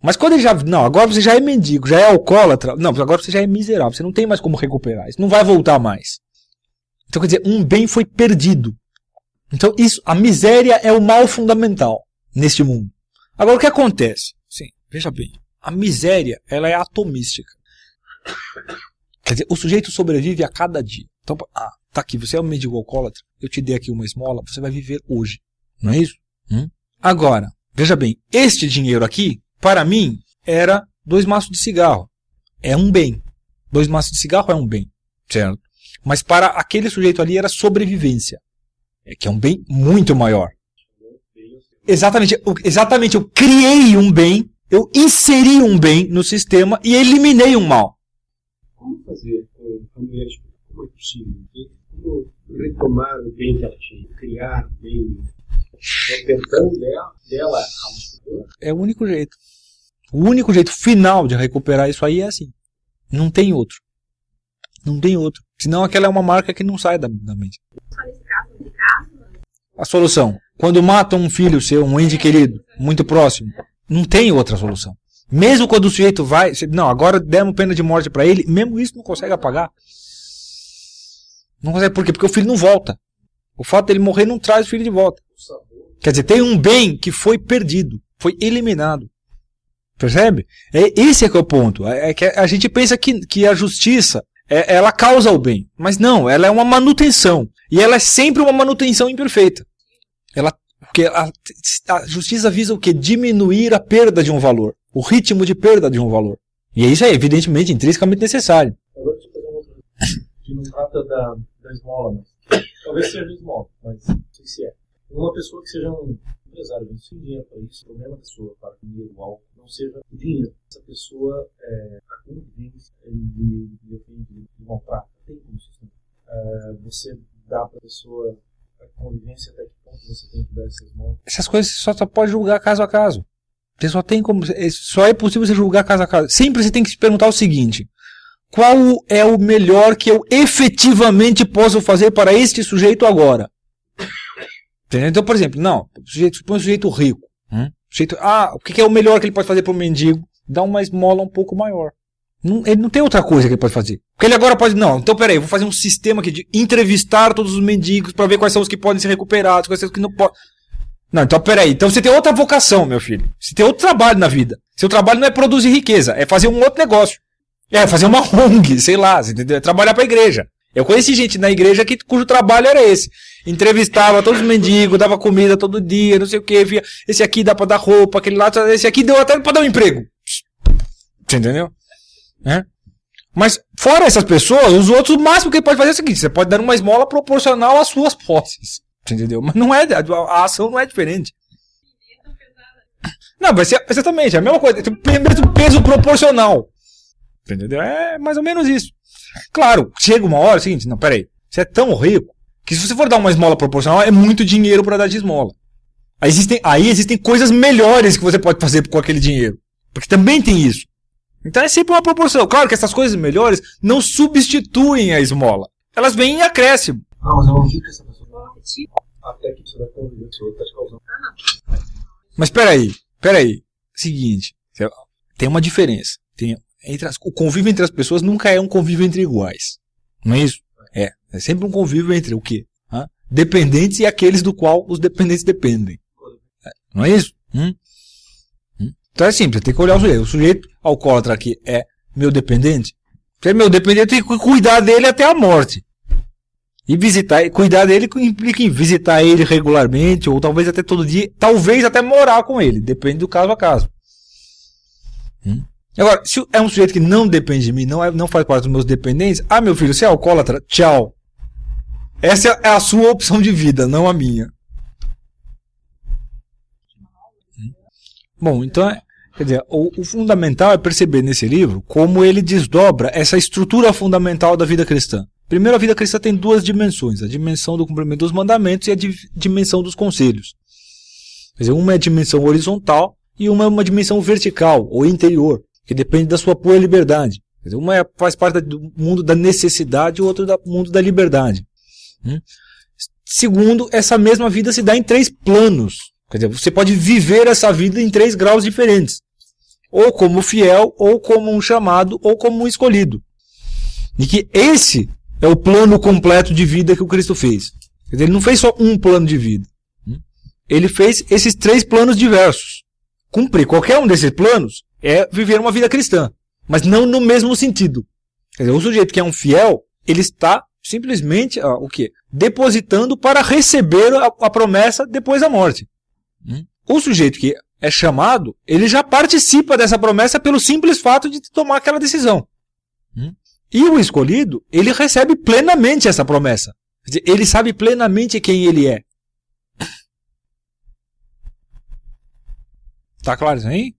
Mas quando ele já... Não, agora você já é mendigo, já é alcoólatra. Não, agora você já é miserável. Você não tem mais como recuperar. Isso não vai voltar mais. Então, quer dizer, um bem foi perdido. Então, isso, a miséria é o mal fundamental neste mundo. Agora, o que acontece? Sim, veja bem. A miséria, ela é atomística. Quer dizer, o sujeito sobrevive a cada dia. Então, ah, tá aqui, você é um mendigo alcoólatra, eu te dei aqui uma esmola, você vai viver hoje. Não é isso? Hum? Agora, veja bem, este dinheiro aqui, para mim, era dois maços de cigarro. É um bem. Dois maços de cigarro é um bem, certo? Mas para aquele sujeito ali era sobrevivência. É que é um bem muito maior. Exatamente, eu, exatamente, eu criei um bem, eu inseri um bem no sistema e eliminei um mal. Como fazer a mulher, como é possível? Como retomar o bem que ela tinha, criar o bem, tentando dela, dela é o único jeito. O único jeito final de recuperar isso aí é assim. Não tem outro. Não tem outro. Senão aquela é uma marca que não sai da, da mente. A solução. Quando matam um filho seu, um ente querido, muito próximo, não tem outra solução. Mesmo quando o sujeito vai... Não, agora demos pena de morte para ele, mesmo isso não consegue apagar. Não consegue. Por quê? Porque o filho não volta. O fato dele morrer não traz o filho de volta. Quer dizer, tem um bem que foi perdido, foi eliminado. Percebe? É, esse é que é o ponto. É que a gente pensa que, que a justiça, é, ela causa o bem. Mas não, ela é uma manutenção. E ela é sempre uma manutenção imperfeita. Ela, porque a, a justiça visa o quê? Diminuir a perda de um valor. O ritmo de perda de um valor. E isso é evidentemente intrinsecamente necessário. Agora deixa eu fazer uma outra coisa. Que não trata da, da esmola, mas talvez seja esmola, mas não sei se é. Uma pessoa que seja um empresário, não tem dinheiro para isso, o problema da pessoa para comer o álcool não seja o dinheiro. Essa pessoa, é, a convivência de, de, de, de maltrato, tem como sustentar. É, você dá para a pessoa a convivência, até que ponto você tem que dar essas mãos? Essas coisas você só pode julgar caso a caso. Você só tem como, só é possível você julgar caso a caso. Sempre você tem que se perguntar o seguinte: qual é o melhor que eu efetivamente posso fazer para este sujeito agora? Entendeu? Então, por exemplo, não, o sujeito, supõe um sujeito rico. Hum? Sujeito, ah, o que é o melhor que ele pode fazer para o mendigo? Dar uma esmola um pouco maior. Não, ele não tem outra coisa que ele pode fazer. Porque ele agora pode, não, então peraí, eu vou fazer um sistema aqui de entrevistar todos os mendigos para ver quais são os que podem ser recuperados, quais são os que não podem. Não, então peraí, então você tem outra vocação, meu filho. Você tem outro trabalho na vida. Seu trabalho não é produzir riqueza, é fazer um outro negócio. É fazer uma O N G, sei lá, entendeu? É trabalhar para a igreja. Eu conheci gente na igreja que, cujo trabalho era esse. Entrevistava todos os mendigos, dava comida todo dia, não sei o que, via, esse aqui dá pra dar roupa, aquele lá, esse aqui deu até pra dar um emprego. Você entendeu? É? Mas, fora essas pessoas, os outros, o máximo que ele pode fazer é o seguinte: você pode dar uma esmola proporcional às suas posses. Você entendeu? Mas não é, a ação não é diferente. Não, vai ser exatamente é a mesma coisa, tem o peso proporcional. Entendeu? É mais ou menos isso. Claro, chega uma hora, é o seguinte, não, peraí, você é tão rico que se você for dar uma esmola proporcional, é muito dinheiro para dar de esmola. Aí existem, aí existem coisas melhores que você pode fazer com aquele dinheiro. Porque também tem isso. Então é sempre uma proporção. Claro que essas coisas melhores não substituem a esmola. Elas vêm em acréscimo. Não, mas eu não digo que essa pessoa... Até que você vai conviver com outra causando. Mas peraí, peraí. Seguinte, tem uma diferença. Tem, entre as, o convívio entre as pessoas nunca é um convívio entre iguais. Não é isso? É. É sempre um convívio entre o quê? Hã? Dependentes e aqueles do qual os dependentes dependem. Não é isso? Hum? Hum? Então é simples, tem que olhar o sujeito. O sujeito alcoólatra aqui é meu dependente. Se é meu dependente, eu tenho que cuidar dele até a morte. E visitar, cuidar dele implica em visitar ele regularmente, ou talvez até todo dia, talvez até morar com ele. Depende do caso a caso. Hum? Agora, se é um sujeito que não depende de mim, não, é, não faz parte dos meus dependentes, ah, meu filho, você é alcoólatra? Tchau. Essa é a sua opção de vida, não a minha. Hum? Bom, então, é, quer dizer, o, o fundamental é perceber nesse livro como ele desdobra essa estrutura fundamental da vida cristã. Primeiro, a vida cristã tem duas dimensões, a dimensão do cumprimento dos mandamentos e a di- dimensão dos conselhos. Quer dizer, uma é a dimensão horizontal e uma é uma dimensão vertical, ou interior, que depende da sua pura liberdade. Quer dizer, uma é, faz parte do mundo da necessidade e o outro do mundo da liberdade. Hum? Segundo, essa mesma vida se dá em três planos. Quer dizer, você pode viver essa vida em três graus diferentes. ou como fiel, ou como um chamado, ou como um escolhido. E que esse é o plano completo de vida que o Cristo fez. Quer dizer, ele não fez só um plano de vida. Ele fez esses três planos diversos. Cumprir qualquer um desses planos é viver uma vida cristã, mas não no mesmo sentido. Quer dizer, o sujeito que é um fiel, ele está simplesmente ah, o quê? Depositando para receber a, a promessa depois da morte. Hum? O sujeito que é chamado, ele já participa dessa promessa pelo simples fato de tomar aquela decisão. Hum? E o escolhido, ele recebe plenamente essa promessa. Quer dizer, ele sabe plenamente quem ele é. Tá claro isso aí?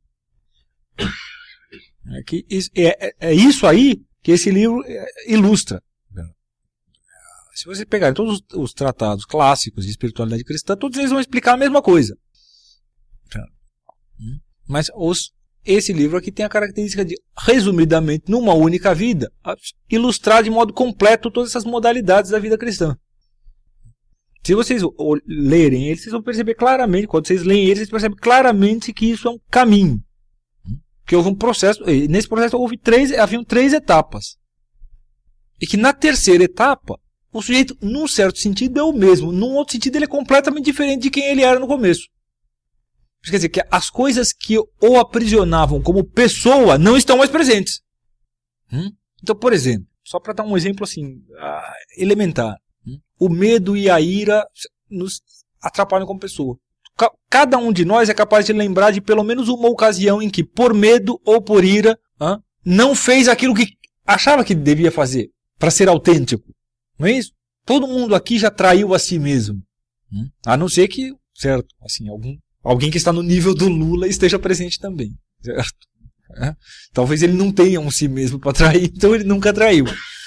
É, que isso, é, é isso aí que esse livro ilustra. Se você pegar todos os, os tratados clássicos de espiritualidade cristã, todos eles vão explicar a mesma coisa. Mas os, esse livro aqui tem a característica de, resumidamente, numa única vida, ilustrar de modo completo todas essas modalidades da vida cristã. Se vocês lerem ele, vocês vão perceber claramente, quando vocês leem ele, vocês percebem claramente que isso é um caminho. Que houve um processo, nesse processo houve três, haviam três etapas. E que na terceira etapa, o sujeito, num certo sentido, é o mesmo. Num outro sentido, ele é completamente diferente de quem ele era no começo. Quer dizer, que as coisas que o aprisionavam como pessoa não estão mais presentes. Hum? Então, por exemplo, só para dar um exemplo assim, elementar. O medo e a ira nos atrapalham como pessoa. Cada um de nós é capaz de lembrar de pelo menos uma ocasião em que, por medo ou por ira, não fez aquilo que achava que devia fazer, para ser autêntico. Não é isso? Todo mundo aqui já traiu a si mesmo. A não ser que, certo, assim, algum, alguém que está no nível do Lula esteja presente também. Certo? É? Talvez ele não tenha um si mesmo para trair, então ele nunca traiu.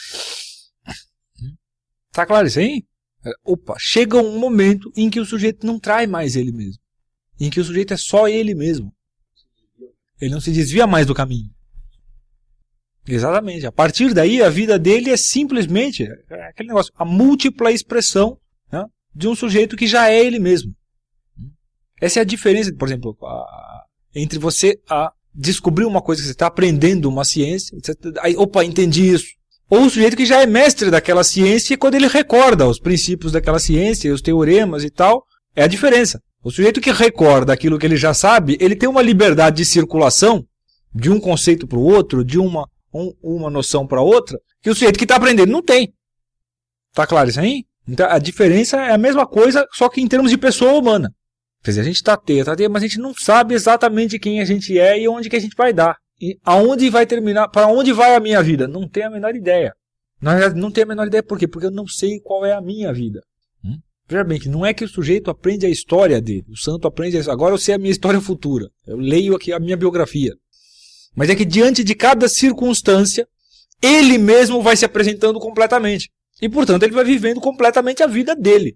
Tá claro isso aí? Opa, chega um momento em que o sujeito não trai mais ele mesmo. Em que o sujeito é só ele mesmo. Ele não se desvia mais do caminho. Exatamente. A partir daí, a vida dele é simplesmente aquele negócio, a múltipla expressão, né, de um sujeito que já é ele mesmo. Essa é a diferença, por exemplo, a, entre você a descobrir uma coisa que você está aprendendo, uma ciência, você, aí, opa, entendi isso. Ou o sujeito que já é mestre daquela ciência, quando ele recorda os princípios daquela ciência, os teoremas e tal, é a diferença. O sujeito que recorda aquilo que ele já sabe, ele tem uma liberdade de circulação de um conceito para o outro, de uma, um, uma noção para outra, que o sujeito que está aprendendo não tem. Tá claro isso aí? Então a diferença é a mesma coisa, só que em termos de pessoa humana. Quer dizer, a gente está teia, tá teia, mas a gente não sabe exatamente quem a gente é e onde que a gente vai dar. E aonde vai terminar, para onde vai a minha vida? Não tenho a menor ideia. Na verdade, não tenho a menor ideia por quê? Porque eu não sei qual é a minha vida. Hum? Veja bem, que não é que o sujeito aprende a história dele. O santo aprende a... Agora eu sei a minha história futura. Eu leio aqui a minha biografia. Mas é que diante de cada circunstância, ele mesmo vai se apresentando completamente. E, portanto, ele vai vivendo completamente a vida dele.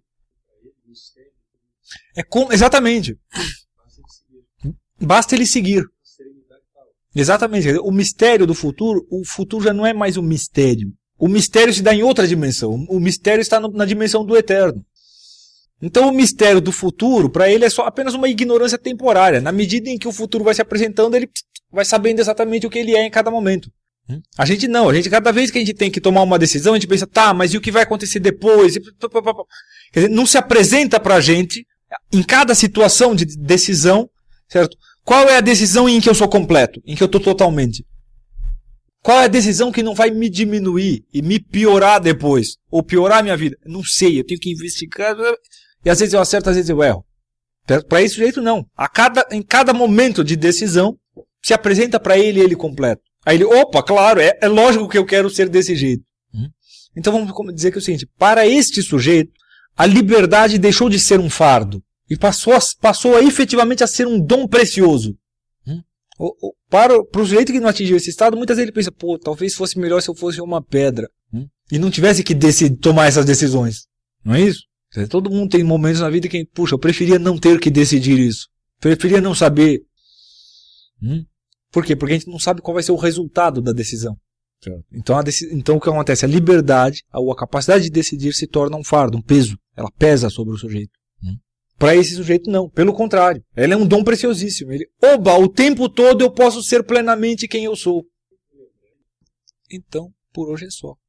É com... Exatamente. Basta ele seguir. Exatamente. O mistério do futuro, o futuro já não é mais um mistério. O mistério se dá em outra dimensão. O mistério está no, na dimensão do eterno. Então o mistério do futuro, para ele, é só apenas uma ignorância temporária. Na medida em que o futuro vai se apresentando, ele vai sabendo exatamente o que ele é em cada momento. A gente não. A gente, cada vez que a gente tem que tomar uma decisão, a gente pensa, tá, mas e o que vai acontecer depois? Quer dizer, não se apresenta para a gente, em cada situação de decisão, certo? Qual é a decisão em que eu sou completo? Em que eu estou totalmente? Qual é a decisão que não vai me diminuir e me piorar depois? Ou piorar a minha vida? Não sei, eu tenho que investigar. E às vezes eu acerto, às vezes eu erro. Para esse jeito não. A cada, em cada momento de decisão, se apresenta para ele ele completo. Aí ele, opa, claro, é, é lógico que eu quero ser desse jeito. Hum? Então vamos dizer que é o seguinte, para este sujeito, a liberdade deixou de ser um fardo. E passou a, passou a efetivamente a ser um dom precioso. Hum? O, o, para, para o sujeito que não atingiu esse estado, muitas vezes ele pensa, pô, talvez fosse melhor se eu fosse uma pedra. Hum? E não tivesse que decidir, tomar essas decisões. Não é isso? Todo mundo tem momentos na vida que, puxa, eu preferia não ter que decidir isso. Preferia não saber. Hum? Por quê? Porque a gente não sabe qual vai ser o resultado da decisão. Então, a deci- então o que acontece? A liberdade, a, a capacidade de decidir se torna um fardo, um peso. Ela pesa sobre o sujeito. Para esse sujeito, não. Pelo contrário. Ela é um dom preciosíssimo. Ele, oba, o tempo todo eu posso ser plenamente quem eu sou. Então, por hoje é só.